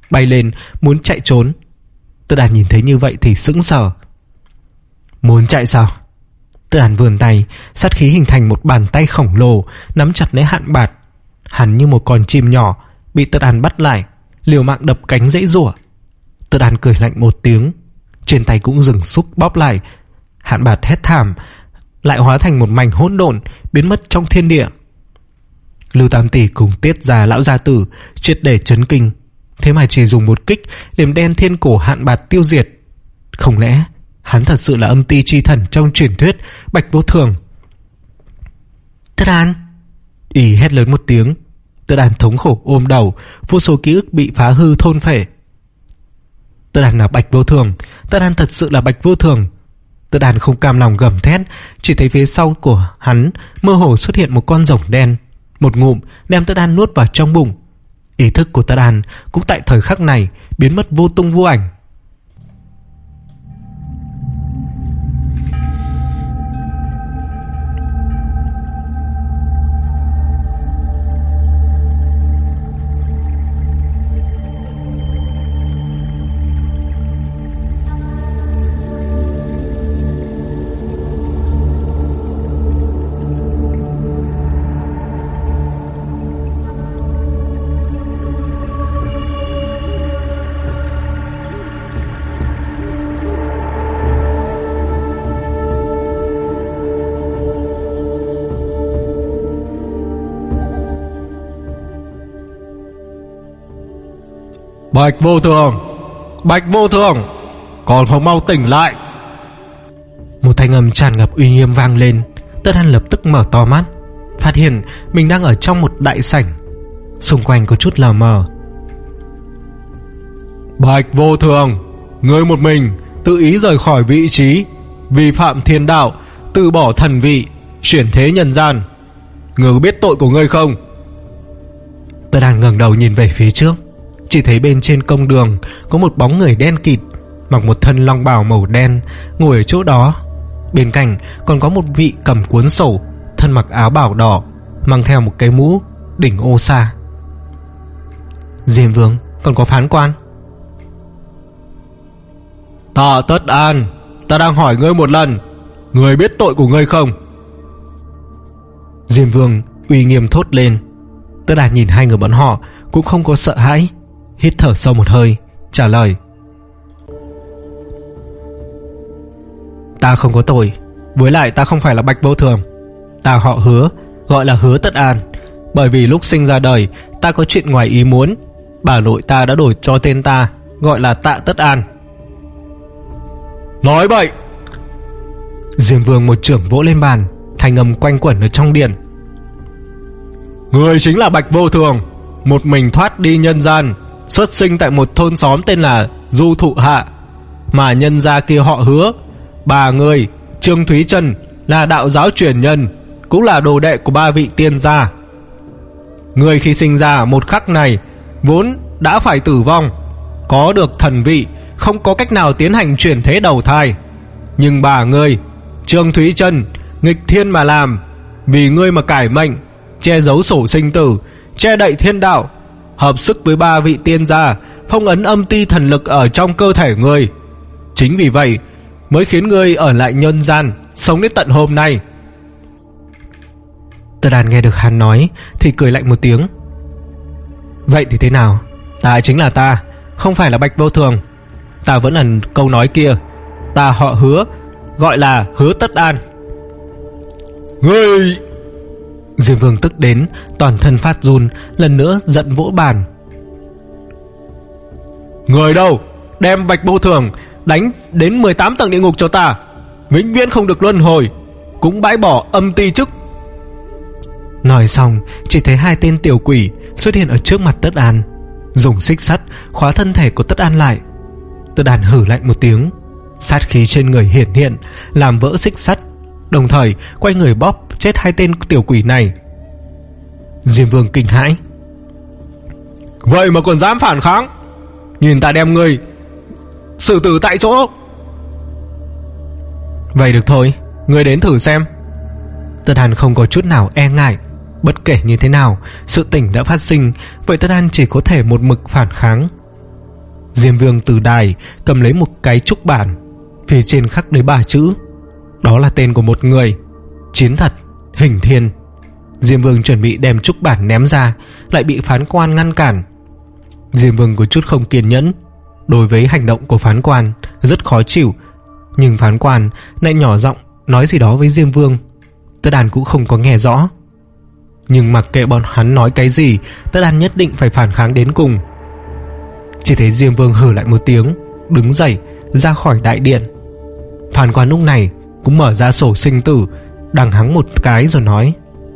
bay lên muốn chạy trốn. Tất Đàn nhìn thấy như vậy thì sững sờ. Muốn chạy sao? Tất Đàn vươn tay, sát khí hình thành một bàn tay khổng lồ nắm chặt lấy Hạn Bạt. Hắn như một con chim nhỏ bị Tất Đàn bắt lại, liều mạng đập cánh giãy giụa. Tất Đàn cười lạnh một tiếng, trên tay cũng dừng xúc bóp lại. Hạn Bạt hét thảm, lại hóa thành một mảnh hỗn độn biến mất trong thiên địa. Lưu Tam Tỷ cùng Tiết Gia lão gia tử triệt để chấn kinh, thế mà chỉ dùng một kích liền đem thiên cổ Hạn Bạt tiêu diệt. Không lẽ hắn thật sự là âm ti chi thần trong truyền thuyết Bạch Vô Thường? Tất Đàn! Ỉ hét lớn một tiếng. Tất Đàn thống khổ ôm đầu, vô số ký ức bị phá hư thôn phệ. Tất Đàn là Bạch Vô Thường, Tất Đàn thật sự là Bạch Vô Thường. Tất Đàn không cam lòng gầm thét, chỉ thấy phía sau của hắn mơ hồ xuất hiện một con rồng đen, một ngụm đem Tất Đàn nuốt vào trong bụng. Ý thức của Tất Đàn cũng tại thời khắc này biến mất vô tung vô ảnh. Bạch Vô Thường! Bạch Vô Thường! Còn không mau tỉnh lại! Một thanh âm tràn ngập uy nghiêm vang lên. Tất Đàn lập tức mở to mắt, phát hiện mình đang ở trong một đại sảnh, xung quanh có chút lờ mờ. Bạch Vô Thường! Ngươi một mình tự ý rời khỏi vị trí, vi phạm thiên đạo, từ bỏ thần vị, chuyển thế nhân gian. Ngươi biết tội của ngươi không? Tất Đàn ngẩng đầu nhìn về phía trước, chỉ thấy bên trên công đường có một bóng người đen kịt, mặc một thân long bào màu đen, ngồi ở chỗ đó. Bên cạnh còn có một vị cầm cuốn sổ, thân mặc áo bào đỏ, mang theo một cái mũ đỉnh ô sa. Diêm Vương, còn có phán quan. Ta Tất An, ta đang hỏi ngươi một lần, ngươi biết tội của ngươi không? Diêm Vương uy nghiêm thốt lên. Tất Đàn nhìn hai người bọn họ cũng không có sợ hãi, hít thở sâu một hơi, trả lời: Ta không có tội, với lại ta không phải là Bạch Vô Thường. Ta họ Hứa, gọi là Hứa Tất An. Bởi vì lúc sinh ra đời ta có chuyện ngoài ý muốn, bà nội ta đã đổi cho tên ta, gọi là Tạ Tất An. Nói bậy! Diêm Vương một chưởng vỗ lên bàn, thanh âm quanh quẩn ở trong điện. Người chính là Bạch Vô Thường, một mình thoát đi nhân gian, xuất sinh tại một thôn xóm tên là Du Thụ Hạ, mà nhân gia kia họ Hứa. Bà người Trương Thúy Trân là đạo giáo truyền nhân, cũng là đồ đệ của ba vị tiên gia. Người khi sinh ra một khắc này vốn đã phải tử vong, có được thần vị, không có cách nào tiến hành chuyển thế đầu thai. Nhưng bà người Trương Thúy Trân nghịch thiên mà làm, vì ngươi mà cải mệnh, che giấu sổ sinh tử, che đậy thiên đạo, hợp sức với ba vị tiên gia, phong ấn âm ti thần lực ở trong cơ thể ngươi. Chính vì vậy mới khiến ngươi ở lại nhân gian, sống đến tận hôm nay. Tất Đàn nghe được hắn nói thì cười lạnh một tiếng. Vậy thì thế nào? Ta chính là ta, không phải là Bạch Vô Thường. Ta vẫn là câu nói kia, ta họ Hứa, gọi là Hứa Tất An. Ngươi! Diêm Vương tức đến toàn thân phát run, lần nữa giận vỗ bàn. Người đâu? Đem Bạch Vô Thường đánh đến mười tám tầng địa ngục cho ta, vĩnh viễn không được luân hồi, cũng bãi bỏ âm ti chức. Nói xong, chỉ thấy hai tên tiểu quỷ xuất hiện ở trước mặt Tất An, dùng xích sắt khóa thân thể của Tất An lại. Tất An hử lạnh một tiếng, sát khí trên người hiển hiện, làm vỡ xích sắt, đồng thời quay người bóp chết hai tên tiểu quỷ này. Diêm Vương kinh hãi. Vậy mà còn dám phản kháng, nhìn ta đem ngươi xử tử tại chỗ. Vậy được thôi, ngươi đến thử xem. Tất An không có chút nào e ngại. Bất kể như thế nào, sự tình đã phát sinh, vậy Tất An chỉ có thể một mực phản kháng. Diêm Vương từ đài cầm lấy một cái trúc bản, phía trên khắc lấy ba chữ. Đó là tên của một người: Chiến Thật, Hình Thiên. Diêm Vương chuẩn bị đem trúc bản ném ra, lại bị phán quan ngăn cản. Diêm Vương có chút không kiên nhẫn. Đối với hành động của phán quan rất khó chịu, nhưng phán quan lại nhỏ giọng nói gì đó với Diêm Vương. Tất Đàn cũng không có nghe rõ, nhưng mặc kệ bọn hắn nói cái gì, Tất Đàn nhất định phải phản kháng đến cùng. Chỉ thấy Diêm Vương hừ lại một tiếng, đứng dậy ra khỏi đại điện. Phán quan lúc này cũng mở ra sổ sinh tử, đằng hắng một cái rồi nói: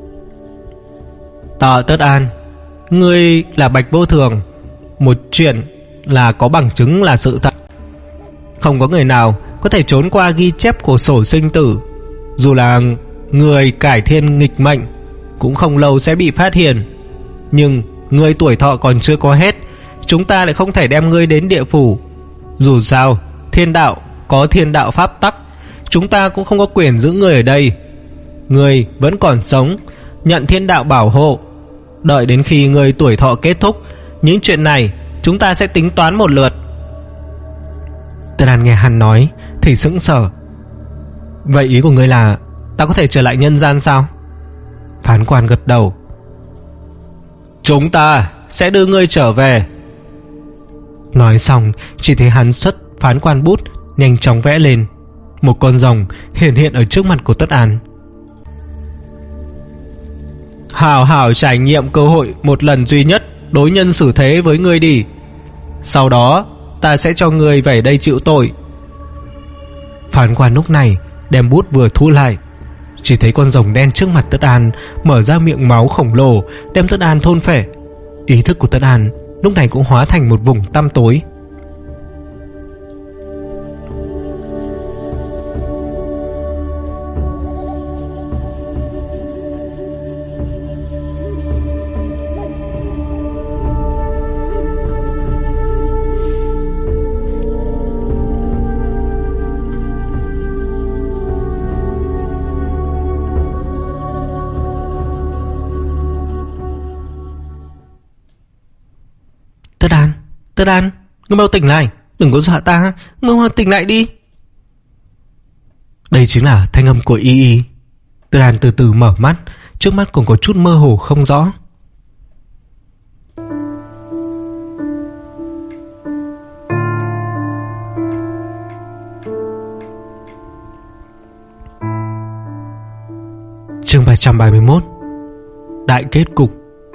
Tạ Tất An, ngươi là Bạch Vô Thường. Một chuyện là có bằng chứng là sự thật, không có người nào có thể trốn qua ghi chép của sổ sinh tử. Dù là người cải thiên nghịch mệnh cũng không lâu sẽ bị phát hiện. Nhưng ngươi tuổi thọ còn chưa có hết, chúng ta lại không thể đem ngươi đến địa phủ. Dù sao thiên đạo có thiên đạo pháp tắc, chúng ta cũng không có quyền giữ ngươi ở đây. Ngươi vẫn còn sống, nhận thiên đạo bảo hộ. Đợi đến khi ngươi tuổi thọ kết thúc, những chuyện này chúng ta sẽ tính toán một lượt. Tất Đàn nghe hắn nói thì sững sờ. Vậy ý của ngươi là ta có thể trở lại nhân gian sao? Phán quan gật đầu. Chúng ta sẽ đưa ngươi trở về. Nói xong, chỉ thấy hắn xuất phán quan bút, nhanh chóng vẽ lên. Một con rồng hiện hiện ở trước mặt của Tất An. Hảo hảo trải nghiệm cơ hội một lần duy nhất đối nhân xử thế với ngươi đi. Sau đó ta sẽ cho ngươi về đây chịu tội. Phán quan lúc này đem bút vừa thu lại, chỉ thấy con rồng đen trước mặt Tất An mở ra miệng máu khổng lồ, đem Tất An thôn phệ. Ý thức của Tất An lúc này cũng hóa thành một vùng tăm tối. Tất An, Tất An, ngươi mau tỉnh lại, đừng có dọa ta, ngươi mau tỉnh lại đi. Đây chính là thanh âm của Y Y. Tất An từ từ mở mắt, trước mắt còn có chút mơ hồ không rõ. Chương ba trăm ba mươi mốt. Đại kết cục.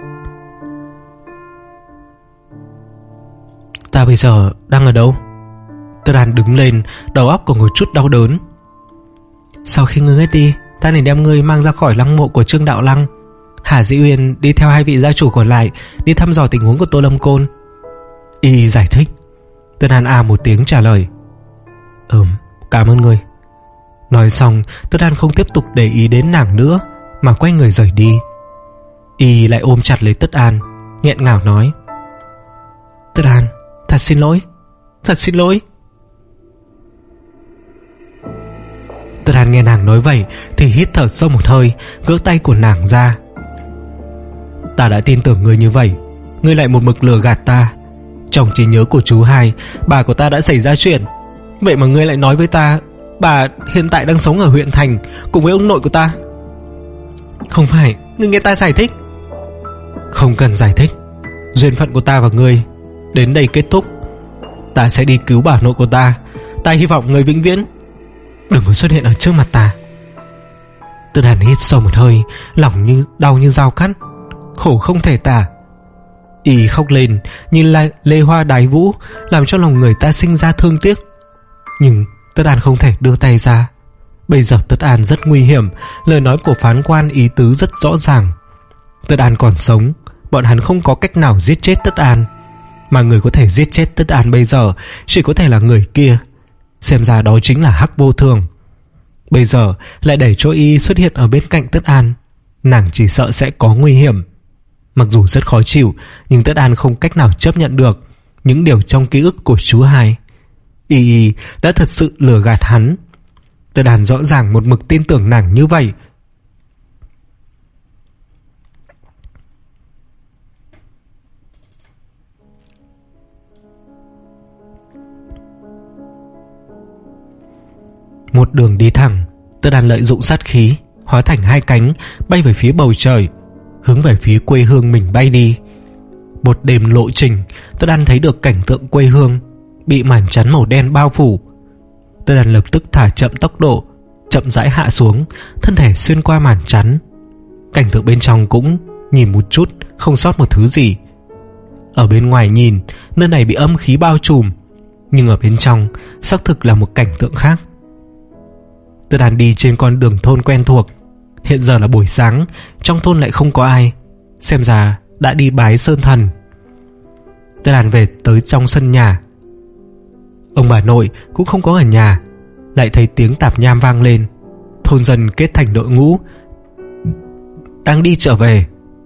Ta bây giờ đang ở đâu? Tất Đàn đứng lên, đầu óc còn có chút đau đớn. Sau khi ngươi ngất đi, ta liền đem ngươi mang ra khỏi lăng mộ của Trương Đạo Lăng. Hà Dĩ Uyên đi theo hai vị gia chủ còn lại đi thăm dò tình huống của Tô Lâm Côn. Y giải thích. Tất Đàn à một tiếng trả lời. Ừm, cảm ơn ngươi. Nói xong, Tất Đàn không tiếp tục để ý đến nàng nữa, mà quay người rời đi. Y lại ôm chặt lấy Tất An, nghẹn ngào nói: Tất An, thật xin lỗi, thật xin lỗi. Tất An nghe nàng nói vậy thì hít thở sâu một hơi, gỡ tay của nàng ra. Ta đã tin tưởng ngươi như vậy, ngươi lại một mực lừa gạt ta. Trong trí nhớ của chú hai, bà của ta đã xảy ra chuyện. Vậy mà ngươi lại nói với ta bà hiện tại đang sống ở huyện thành cùng với ông nội của ta. Không phải, ngươi nghe ta giải thích. Không cần giải thích. Duyên phận của ta và ngươi đến đây kết thúc. Ta sẽ đi cứu bà nội của ta. Ta hy vọng ngươi vĩnh viễn đừng có xuất hiện ở trước mặt ta. Tất Đàn hít sâu một hơi, lòng như đau như dao cắt, khổ không thể tả. Y khóc lên như là lê hoa đái vũ, làm cho lòng người ta sinh ra thương tiếc. Nhưng Tất An không thể đưa tay ra. Bây giờ Tất An rất nguy hiểm. Lời nói của phán quan ý tứ rất rõ ràng. Tất An còn sống, bọn hắn không có cách nào giết chết Tất An, mà người có thể giết chết Tất An bây giờ chỉ có thể là người kia. Xem ra đó chính là Hắc Vô Thường. Bây giờ lại để cho Y xuất hiện ở bên cạnh Tất An, nàng chỉ sợ sẽ có nguy hiểm. Mặc dù rất khó chịu, nhưng Tất An không cách nào chấp nhận được những điều trong ký ức của chú hai. Y Y đã thật sự lừa gạt hắn. Tất An rõ ràng một mực tin tưởng nàng như vậy. Một đường đi thẳng, Tất Đan lợi dụng sát khí hóa thành hai cánh bay về phía bầu trời, hướng về phía quê hương mình bay đi. Một đêm lộ trình, Tất Đan thấy được cảnh tượng quê hương bị màn chắn màu đen bao phủ. Tất Đan lập tức thả chậm tốc độ, chậm rãi hạ xuống, thân thể xuyên qua màn chắn. Cảnh tượng bên trong cũng nhìn một chút không sót một thứ gì. Ở bên ngoài nhìn, nơi này bị âm khí bao trùm, nhưng ở bên trong xác thực là một cảnh tượng khác. Tất Đan đi trên con đường thôn quen thuộc. Hiện giờ là buổi sáng, trong thôn lại không có ai, xem ra đã đi bái sơn thần. Tất Đan về tới trong sân nhà. Ông bà nội cũng không có ở nhà. Lại thấy tiếng tạp nham vang lên. Thôn dân kết thành đội ngũ đang đi trở về.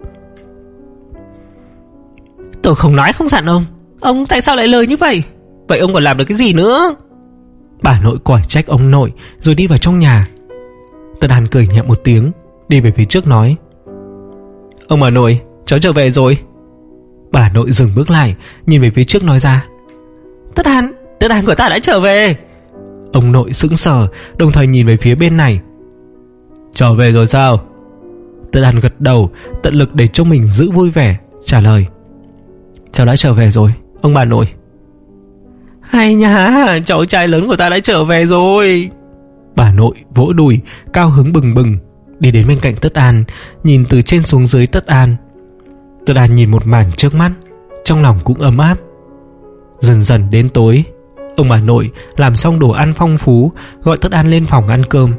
Tôi không nói không dặn ông, ông tại sao lại lời như vậy? Vậy ông còn làm được cái gì nữa? Bà nội quả trách ông nội rồi đi vào trong nhà. Tất Đan cười nhẹ một tiếng, đi về phía trước nói: Ông bà nội, cháu trở về rồi. Bà nội dừng bước lại, nhìn về phía trước nói ra: Tất Đan, Tất Đan của ta đã trở về. Ông nội sững sờ, đồng thời nhìn về phía bên này. Trở về rồi sao? Tất Đan gật đầu, tận lực để cho mình giữ vui vẻ, trả lời: Cháu đã trở về rồi, ông bà nội. Hay nhá, cháu trai lớn của ta đã trở về rồi. Bà nội vỗ đùi, cao hứng bừng bừng, đi đến bên cạnh Tất An, nhìn từ trên xuống dưới Tất An. Tất An nhìn một màn trước mắt, trong lòng cũng ấm áp. Dần dần đến tối, ông bà nội làm xong đồ ăn phong phú, gọi Tất An lên phòng ăn cơm.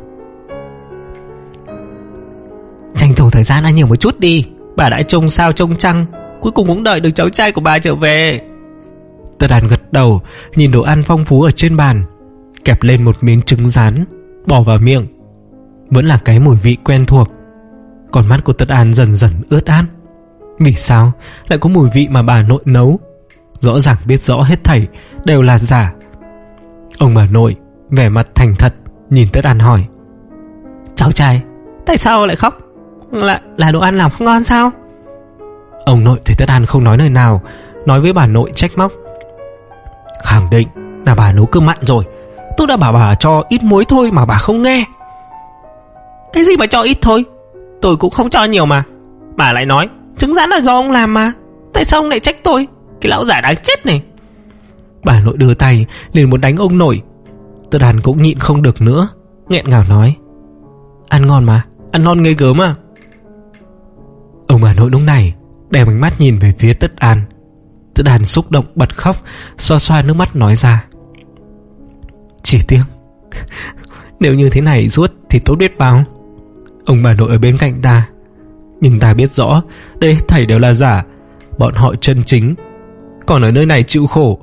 Tranh thủ thời gian ăn nhiều một chút đi, bà đã trông sao trông trăng, cuối cùng cũng đợi được cháu trai của bà trở về. Tất Đan gật đầu, nhìn đồ ăn phong phú ở trên bàn, kẹp lên một miếng trứng rán, bỏ vào miệng. Vẫn là cái mùi vị quen thuộc. Con mắt của Tất An dần dần ướt át. Vì sao lại có mùi vị mà bà nội nấu? Rõ ràng biết rõ hết thảy đều là giả. Ông bà nội vẻ mặt thành thật nhìn Tất An hỏi: Cháu trai, tại sao lại khóc? Là, là đồ ăn làm không ngon sao? Ông nội thấy Tất An không nói lời nào, nói với bà nội trách móc: Khẳng định là bà nấu cơm mặn rồi. Tôi đã bảo bà cho ít muối thôi mà bà không nghe. Cái gì mà cho ít thôi? Tôi cũng không cho nhiều mà. Bà lại nói trứng rán là do ông làm mà. Tại sao ông lại trách tôi? Cái lão giả đáng chết này. Bà nội đưa tay liền muốn đánh ông nội. Tất Đan cũng nhịn không được nữa, nghẹn ngào nói: Ăn ngon mà, ăn ngon ghê gớm à. Ông bà nội lúc này đem ánh mắt nhìn về phía Tất An. Tất An xúc động bật khóc, xoa xoa nước mắt nói ra: Chỉ tiếc, nếu như thế này suốt thì tốt biết bao. Ông bà nội ở bên cạnh ta, nhưng ta biết rõ đây hết thảy đều là giả. Bọn họ chân chính còn ở nơi này chịu khổ.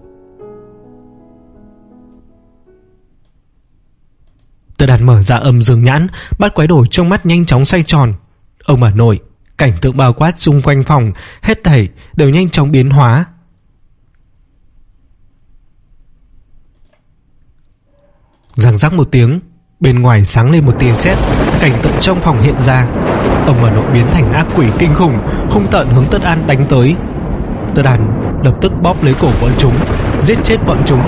Tất Đan mở ra âm dương nhãn, bát quái đồ trong mắt nhanh chóng xoay tròn. Ông bà nội, cảnh tượng bao quát xung quanh phòng, hết thảy đều nhanh chóng biến hóa. Răng rắc một tiếng, bên ngoài sáng lên một tia sét, cảnh tượng trong phòng hiện ra. Ông bà nội biến thành ác quỷ kinh khủng, hung tợn hướng Tất An đánh tới. Tất An lập tức bóp lấy cổ bọn chúng, giết chết bọn chúng.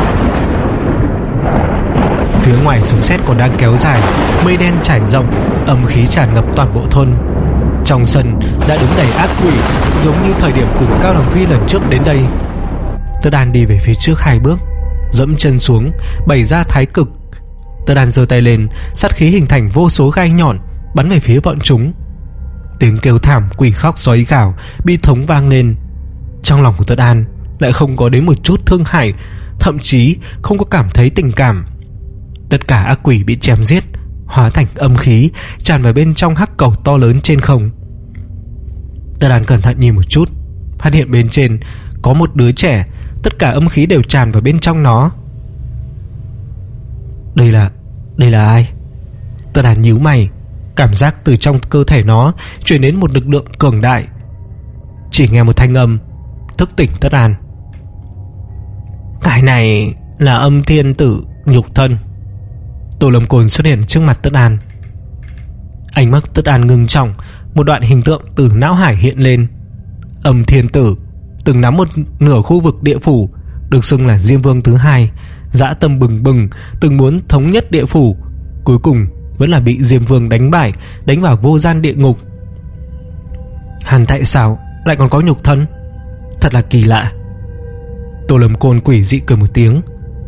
Phía ngoài sấm sét còn đang kéo dài, mây đen trải rộng, âm khí tràn ngập toàn bộ thôn. Trong sân đã đứng đầy ác quỷ, giống như thời điểm cùng Cao Đằng Phi lần trước đến đây. Tất An đi về phía trước hai bước, dẫm chân xuống, bày ra thái cực. Tất An giơ tay lên, sát khí hình thành vô số gai nhọn bắn về phía bọn chúng. Tiếng kêu thảm quỷ khóc rói gào bi thống vang lên. Trong lòng của Tất An lại không có đến một chút thương hại, thậm chí không có cảm thấy tình cảm. Tất cả ác quỷ bị chém giết, hóa thành âm khí tràn vào bên trong hắc cầu to lớn trên không. Tất An cẩn thận nhìn một chút, phát hiện bên trên có một đứa trẻ, tất cả âm khí đều tràn vào bên trong nó. Đây là... đây là ai? Tất An nhíu mày, cảm giác từ trong cơ thể nó truyền đến một lực lượng cường đại. Chỉ nghe một thanh âm thức tỉnh Tất An: Cái này là Âm Thiên Tử nhục thân. Tổ Lâm Côn xuất hiện trước mặt Tất An. Ánh mắt Tất An ngưng trọng, một đoạn hình tượng từ não hải hiện lên. Âm Thiên Tử từng nắm một nửa khu vực địa phủ, được xưng là Diêm Vương thứ hai, dã tâm bừng bừng, từng muốn thống nhất địa phủ, cuối cùng vẫn là bị Diêm Vương đánh bại, đánh vào vô gian địa ngục. Hắn tại sao lại còn có nhục thân? Thật là kỳ lạ. Tô Lâm Côn quỷ dị cười một tiếng.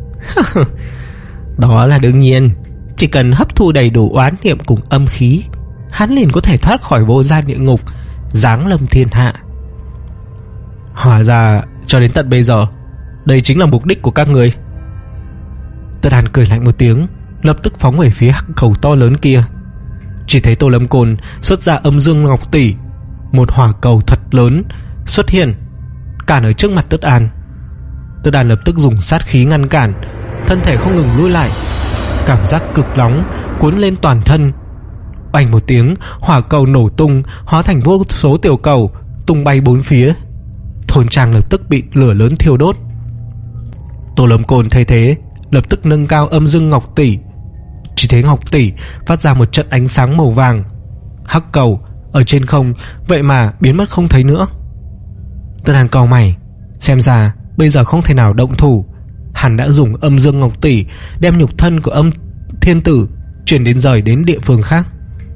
Đó là đương nhiên, chỉ cần hấp thu đầy đủ oán niệm cùng âm khí, hắn liền có thể thoát khỏi vô gian địa ngục, giáng lâm thiên hạ. Hóa ra cho đến tận bây giờ, đây chính là mục đích của các người. Tất Đan cười lạnh một tiếng, lập tức phóng về phía hắc cầu to lớn kia. Chỉ thấy Tô Lâm Côn xuất ra âm dương ngọc tỷ, một hỏa cầu thật lớn xuất hiện cản ở trước mặt Tất An. Tất An lập tức dùng sát khí ngăn cản, thân thể không ngừng lui lại. Cảm giác cực nóng cuốn lên toàn thân. Oanh một tiếng, hỏa cầu nổ tung, hóa thành vô số tiểu cầu tung bay bốn phía. Thôn trang lập tức bị lửa lớn thiêu đốt. Tô Lâm Côn thấy thế, lập tức nâng cao âm dương ngọc tỷ. Chỉ thấy ngọc tỷ phát ra một trận ánh sáng màu vàng. Hắc cầu ở trên không vậy mà biến mất không thấy nữa. Tất Đan cau mày, xem ra bây giờ không thể nào động thủ. Hắn đã dùng âm dương ngọc tỷ đem nhục thân của âm thiên tử chuyển đến rời đến địa phương khác.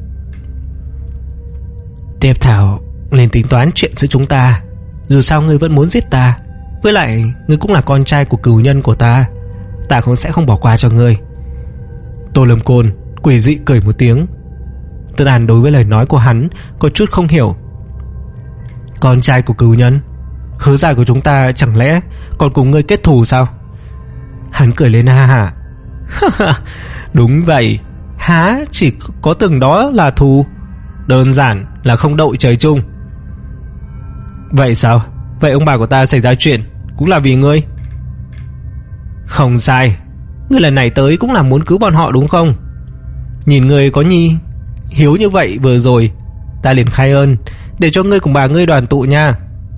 Tiếp thảo lên tính toán chuyện giữa chúng ta. Dù sao ngươi vẫn muốn giết ta, với lại ngươi cũng là con trai của cửu nhân của ta, ta cũng sẽ không bỏ qua cho ngươi. Tô Lâm Côn quỷ dị cười một tiếng. Tất Đan đối với lời nói của hắn có chút không hiểu. Con trai của cửu nhân? Hứa gia của chúng ta chẳng lẽ còn cùng ngươi kết thù sao? Hắn cười lên ha ha. Đúng vậy, há chỉ có từng đó là thù, đơn giản là không đội trời chung. Vậy sao? Vậy ông bà của ta xảy ra chuyện cũng là vì ngươi? Không sai, ngươi lần này tới cũng là muốn cứu bọn họ đúng không? Nhìn ngươi có nhi hiếu như vậy vừa rồi, ta liền khai ơn để cho ngươi cùng bà ngươi đoàn tụ nha.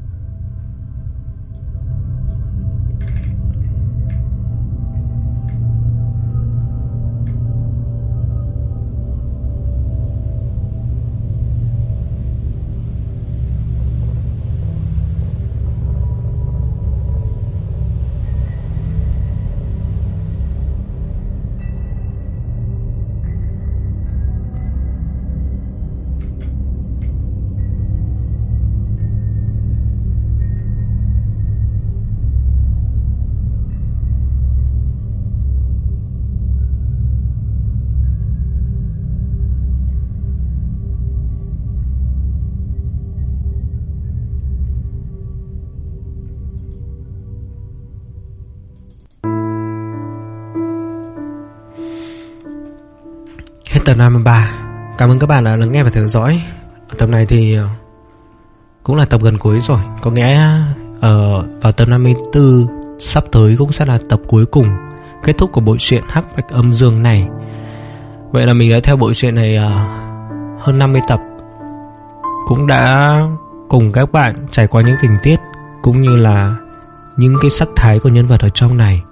Hết tập năm mươi ba. Cảm ơn các bạn đã lắng nghe và theo dõi. Ở tập này thì cũng là tập gần cuối rồi, có nghĩa ở vào tập năm mươi tư sắp tới cũng sẽ là tập cuối cùng, kết thúc của bộ truyện Hắc Bạch Âm Dương này. Vậy là mình đã theo bộ truyện này uh, hơn năm mươi tập, cũng đã cùng các bạn trải qua những tình tiết cũng như là những cái sắc thái của nhân vật ở trong này.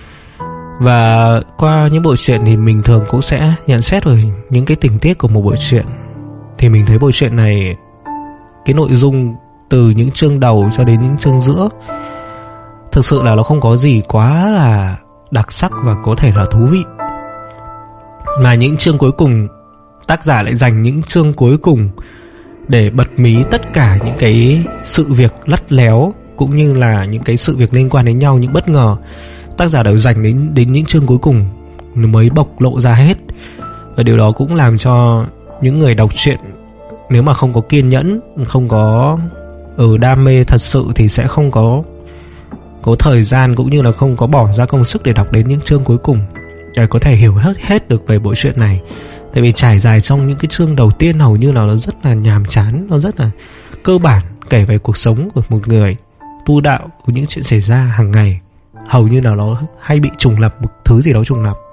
Và qua những bộ truyện thì mình thường cũng sẽ nhận xét về những cái tình tiết của một bộ truyện. Thì mình thấy bộ truyện này, cái nội dung từ những chương đầu cho đến những chương giữa, thực sự là nó không có gì quá là đặc sắc và có thể là thú vị. Mà những chương cuối cùng, tác giả lại dành những chương cuối cùng để bật mí tất cả những cái sự việc lắt léo cũng như là những cái sự việc liên quan đến nhau, những bất ngờ. Tác giả đều dành đến đến những chương cuối cùng mới bộc lộ ra hết. Và điều đó cũng làm cho những người đọc truyện, nếu mà không có kiên nhẫn, không có ở đam mê thật sự thì sẽ không có có thời gian cũng như là không có bỏ ra công sức để đọc đến những chương cuối cùng để có thể hiểu hết hết được về bộ truyện này. Tại vì trải dài trong những cái chương đầu tiên hầu như là nó rất là nhàm chán, nó rất là cơ bản, kể về cuộc sống của một người tu đạo, của những chuyện xảy ra hàng ngày, hầu như là nó hay bị trùng lặp, một thứ gì đó trùng lặp.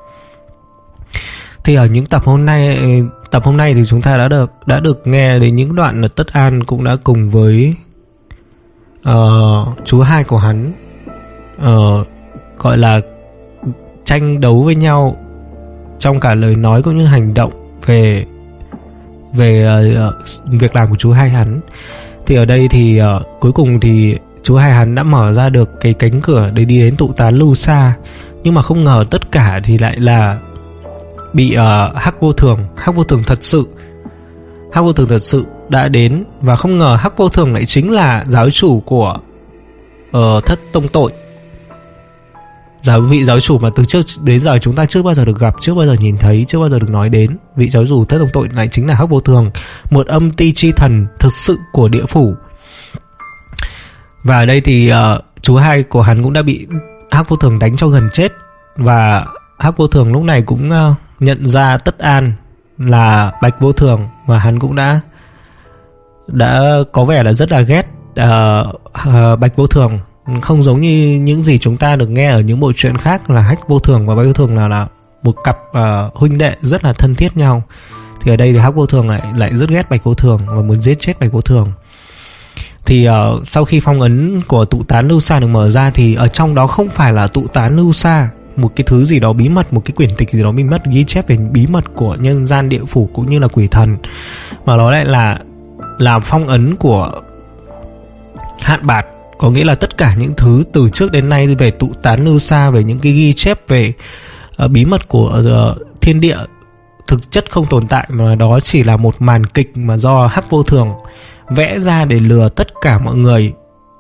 Thì ở những tập hôm nay tập hôm nay thì chúng ta đã được đã được nghe đến những đoạn là Tất An cũng đã cùng với uh, chú hai của hắn uh, gọi là tranh đấu với nhau trong cả lời nói cũng như hành động về về uh, việc làm của chú hai hắn. Thì ở đây thì uh, cuối cùng thì chú hai hắn đã mở ra được cái cánh cửa để đi đến tụ tán lưu xa. Nhưng mà không ngờ tất cả thì lại là bị uh, Hắc Vô Thường. Hắc Vô Thường thật sự Hắc Vô Thường thật sự đã đến. Và không ngờ Hắc Vô Thường lại chính là giáo chủ của uh, Thất Tông Tội. Giáo vị giáo chủ mà từ trước đến giờ chúng ta chưa bao giờ được gặp, chưa bao giờ nhìn thấy, chưa bao giờ được nói đến. Vị giáo chủ Thất Tông Tội lại chính là Hắc Vô Thường, một âm ti chi thần thực sự của địa phủ. Và ở đây thì uh, chú hai của hắn cũng đã bị Hắc Vô Thường đánh cho gần chết. Và Hắc Vô Thường lúc này cũng uh, nhận ra Tất An là Bạch Vô Thường, và hắn cũng đã đã có vẻ là rất là ghét uh, uh, Bạch Vô Thường. Không giống như những gì chúng ta được nghe ở những bộ truyện khác là Hắc Vô Thường và Bạch Vô Thường là, là một cặp uh, huynh đệ rất là thân thiết nhau. Thì ở đây thì Hắc Vô Thường lại lại rất ghét Bạch Vô Thường và muốn giết chết Bạch Vô Thường. Thì uh, sau khi phong ấn của tụ tán lưu xa được mở ra thì ở trong đó không phải là tụ tán lưu xa, một cái thứ gì đó bí mật, một cái quyển tịch gì đó bí mật ghi chép về bí mật của nhân gian địa phủ cũng như là quỷ thần, mà nó lại là là phong ấn của Hạn Bạt. Có nghĩa là tất cả những thứ từ trước đến nay về tụ tán lưu xa, về những cái ghi chép về uh, bí mật của uh, thiên địa thực chất không tồn tại, mà đó chỉ là một màn kịch mà do Hắc Vô Thường vẽ ra để lừa tất cả mọi người,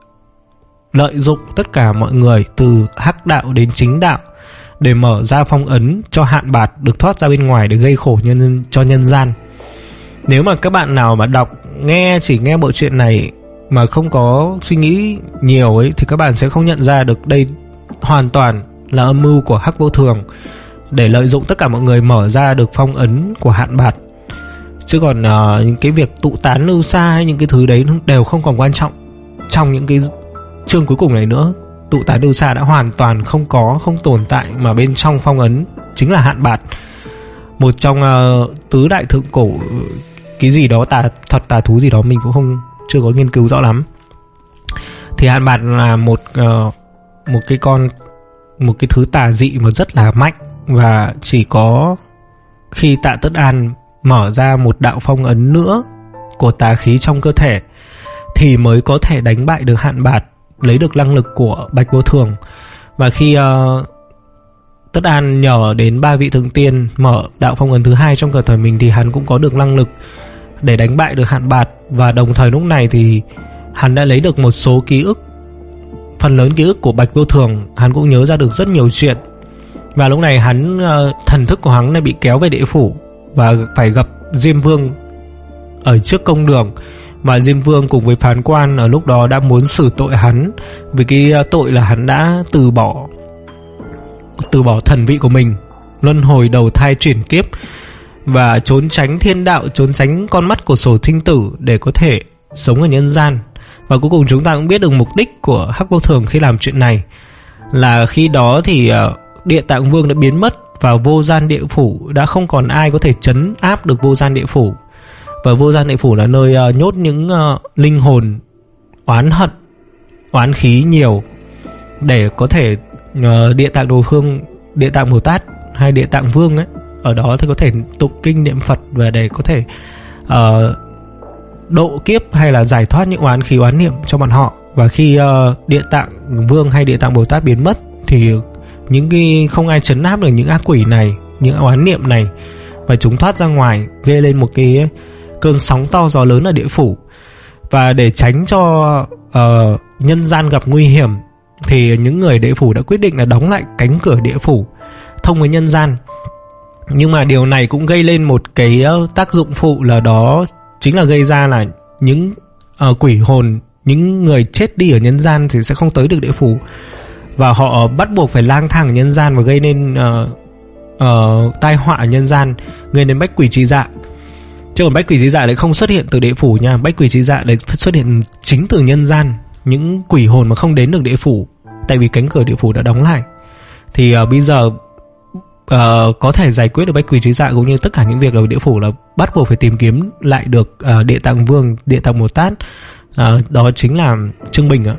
lợi dụng tất cả mọi người từ hắc đạo đến chính đạo để mở ra phong ấn cho Hạn Bạt được thoát ra bên ngoài để gây khổ nhân cho nhân gian. Nếu mà các bạn nào mà đọc nghe chỉ nghe bộ truyện này mà không có suy nghĩ nhiều ấy thì các bạn sẽ không nhận ra được đây hoàn toàn là âm mưu của Hắc Vô Thường để lợi dụng tất cả mọi người mở ra được phong ấn của Hạn Bạt. Chứ còn uh, những cái việc tụ tán lưu xa hay những cái thứ đấy đều không còn quan trọng trong những cái chương cuối cùng này nữa. Tụ tán lưu xa đã hoàn toàn không có, không tồn tại, mà bên trong phong ấn chính là Hạn Bạt, một trong uh, tứ đại thượng cổ, cái gì đó tà thuật tà thú gì đó mình cũng không chưa có nghiên cứu rõ lắm. Thì Hạn Bạt là một uh, một cái con một cái thứ tà dị mà rất là mạnh, và chỉ có khi Tạ Tất An mở ra một đạo phong ấn nữa của tà khí trong cơ thể thì mới có thể đánh bại được Hạn Bạt, lấy được năng lực của Bạch Vô Thường. Và khi uh, Tất An nhờ đến ba vị thượng tiên mở đạo phong ấn thứ hai trong cơ thể mình thì hắn cũng có được năng lực để đánh bại được Hạn Bạt. Và đồng thời lúc này thì hắn đã lấy được một số ký ức, phần lớn ký ức của Bạch Vô Thường. Hắn cũng nhớ ra được rất nhiều chuyện. Và lúc này hắn uh, thần thức của hắn này bị kéo về địa phủ và phải gặp Diêm Vương ở trước công đường. Và Diêm Vương cùng với phán quan ở lúc đó đã muốn xử tội hắn vì cái tội là hắn đã từ bỏ từ bỏ thần vị của mình, luân hồi đầu thai chuyển kiếp và trốn tránh thiên đạo, trốn tránh con mắt của Sổ Sinh Tử để có thể sống ở nhân gian. Và cuối cùng chúng ta cũng biết được mục đích của Hắc Vô Thường khi làm chuyện này là khi đó thì Địa Tạng Vương đã biến mất và vô gian địa phủ đã không còn ai có thể trấn áp được vô gian địa phủ. Và vô gian địa phủ là nơi uh, nhốt những uh, linh hồn oán hận, oán khí nhiều, để có thể uh, Địa Tạng Đồ Phương, Địa Tạng Bồ Tát hay Địa Tạng Vương ấy, ở đó thì có thể tụng kinh niệm Phật và để có thể uh, độ kiếp hay là giải thoát những oán khí oán niệm cho bọn họ. Và khi uh, Địa Tạng Vương hay Địa Tạng Bồ Tát biến mất thì những cái không ai trấn áp được những ác quỷ này, những oán niệm này, và chúng thoát ra ngoài gây lên một cái cơn sóng to gió lớn ở địa phủ. Và để tránh cho uh, nhân gian gặp nguy hiểm thì những người địa phủ đã quyết định là đóng lại cánh cửa địa phủ thông với nhân gian. Nhưng mà điều này cũng gây lên một cái tác dụng phụ, là đó chính là gây ra là những uh, quỷ hồn, những người chết đi ở nhân gian thì sẽ không tới được địa phủ, và họ bắt buộc phải lang thang ở nhân gian và gây nên uh, uh, tai họa ở nhân gian, gây nên bách quỷ trí dạ. Chứ còn bách quỷ trí dạ lại không xuất hiện từ địa phủ nha, bách quỷ trí dạ lại xuất hiện chính từ nhân gian, những quỷ hồn mà không đến được địa phủ, tại vì cánh cửa địa phủ đã đóng lại. Thì uh, bây giờ uh, có thể giải quyết được bách quỷ trí dạ cũng như tất cả những việc ở địa phủ là bắt buộc phải tìm kiếm lại được uh, Địa Tạng Vương, Địa Tạng Bồ Tát, uh, đó chính là Trương Bình ạ.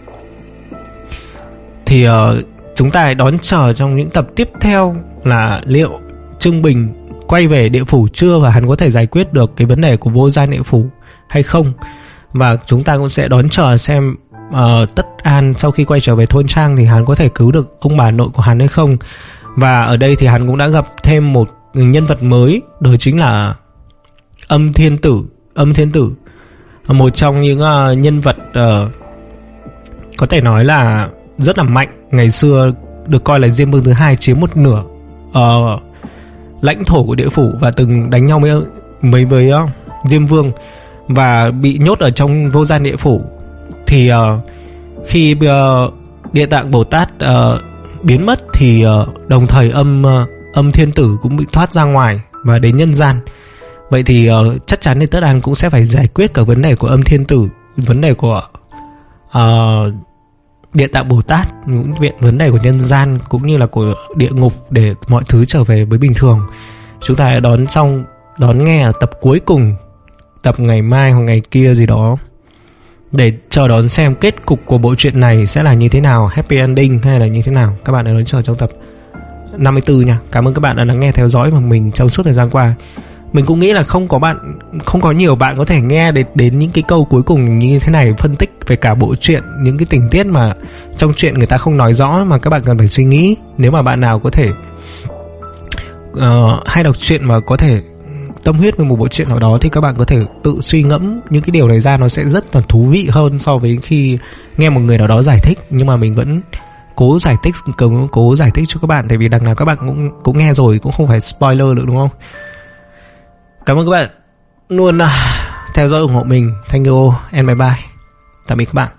Thì uh, chúng ta hãy đón chờ trong những tập tiếp theo là liệu Trương Bình quay về địa phủ chưa, và hắn có thể giải quyết được cái vấn đề của vô gian địa phủ hay không. Và chúng ta cũng sẽ đón chờ xem uh, Tất An sau khi quay trở về thôn trang thì hắn có thể cứu được ông bà nội của hắn hay không. Và ở đây thì hắn cũng đã gặp thêm một nhân vật mới, đó chính là Âm Thiên Tử. Âm Thiên Tử, một trong những uh, nhân vật uh, có thể nói là rất là mạnh. Ngày xưa được coi là Diêm Vương thứ hai, chiếm một nửa uh, lãnh thổ của địa phủ và từng đánh nhau với mấy với uh, Diêm Vương và bị nhốt ở trong vô gian địa phủ. Thì uh, khi uh, Địa Tạng Bồ Tát uh, biến mất thì uh, đồng thời âm uh, âm Thiên Tử cũng bị thoát ra ngoài và đến nhân gian. Vậy thì uh, chắc chắn thì Tất An cũng sẽ phải giải quyết cả vấn đề của âm Thiên Tử, vấn đề của uh, Địa Tạng Bồ Tát, những viện vấn đề của nhân gian cũng như là của địa ngục để mọi thứ trở về với bình thường. Chúng ta hãy đón xong đón nghe ở tập cuối cùng, tập ngày mai hoặc ngày kia gì đó, để chờ đón xem kết cục của bộ truyện này sẽ là như thế nào, happy ending hay là như thế nào. Các bạn hãy đón chờ trong tập năm mươi tư nha. Cảm ơn các bạn đã lắng nghe theo dõi của mình trong suốt thời gian qua. Mình cũng nghĩ là không có bạn không có nhiều bạn có thể nghe đến, đến những cái câu cuối cùng như thế này, phân tích về cả bộ truyện, những cái tình tiết mà trong truyện người ta không nói rõ mà các bạn cần phải suy nghĩ. Nếu mà bạn nào có thể uh, hay đọc truyện và có thể tâm huyết với một bộ truyện nào đó thì các bạn có thể tự suy ngẫm những cái điều này ra, nó sẽ rất là thú vị hơn so với khi nghe một người nào đó giải thích. Nhưng mà mình vẫn cố giải thích cố, cố giải thích cho các bạn, tại vì đằng nào các bạn cũng cũng nghe rồi, cũng không phải spoiler nữa, đúng không? Cảm ơn các bạn luôn uh, theo dõi ủng hộ mình. Thank you and bye bye. Tạm biệt các bạn.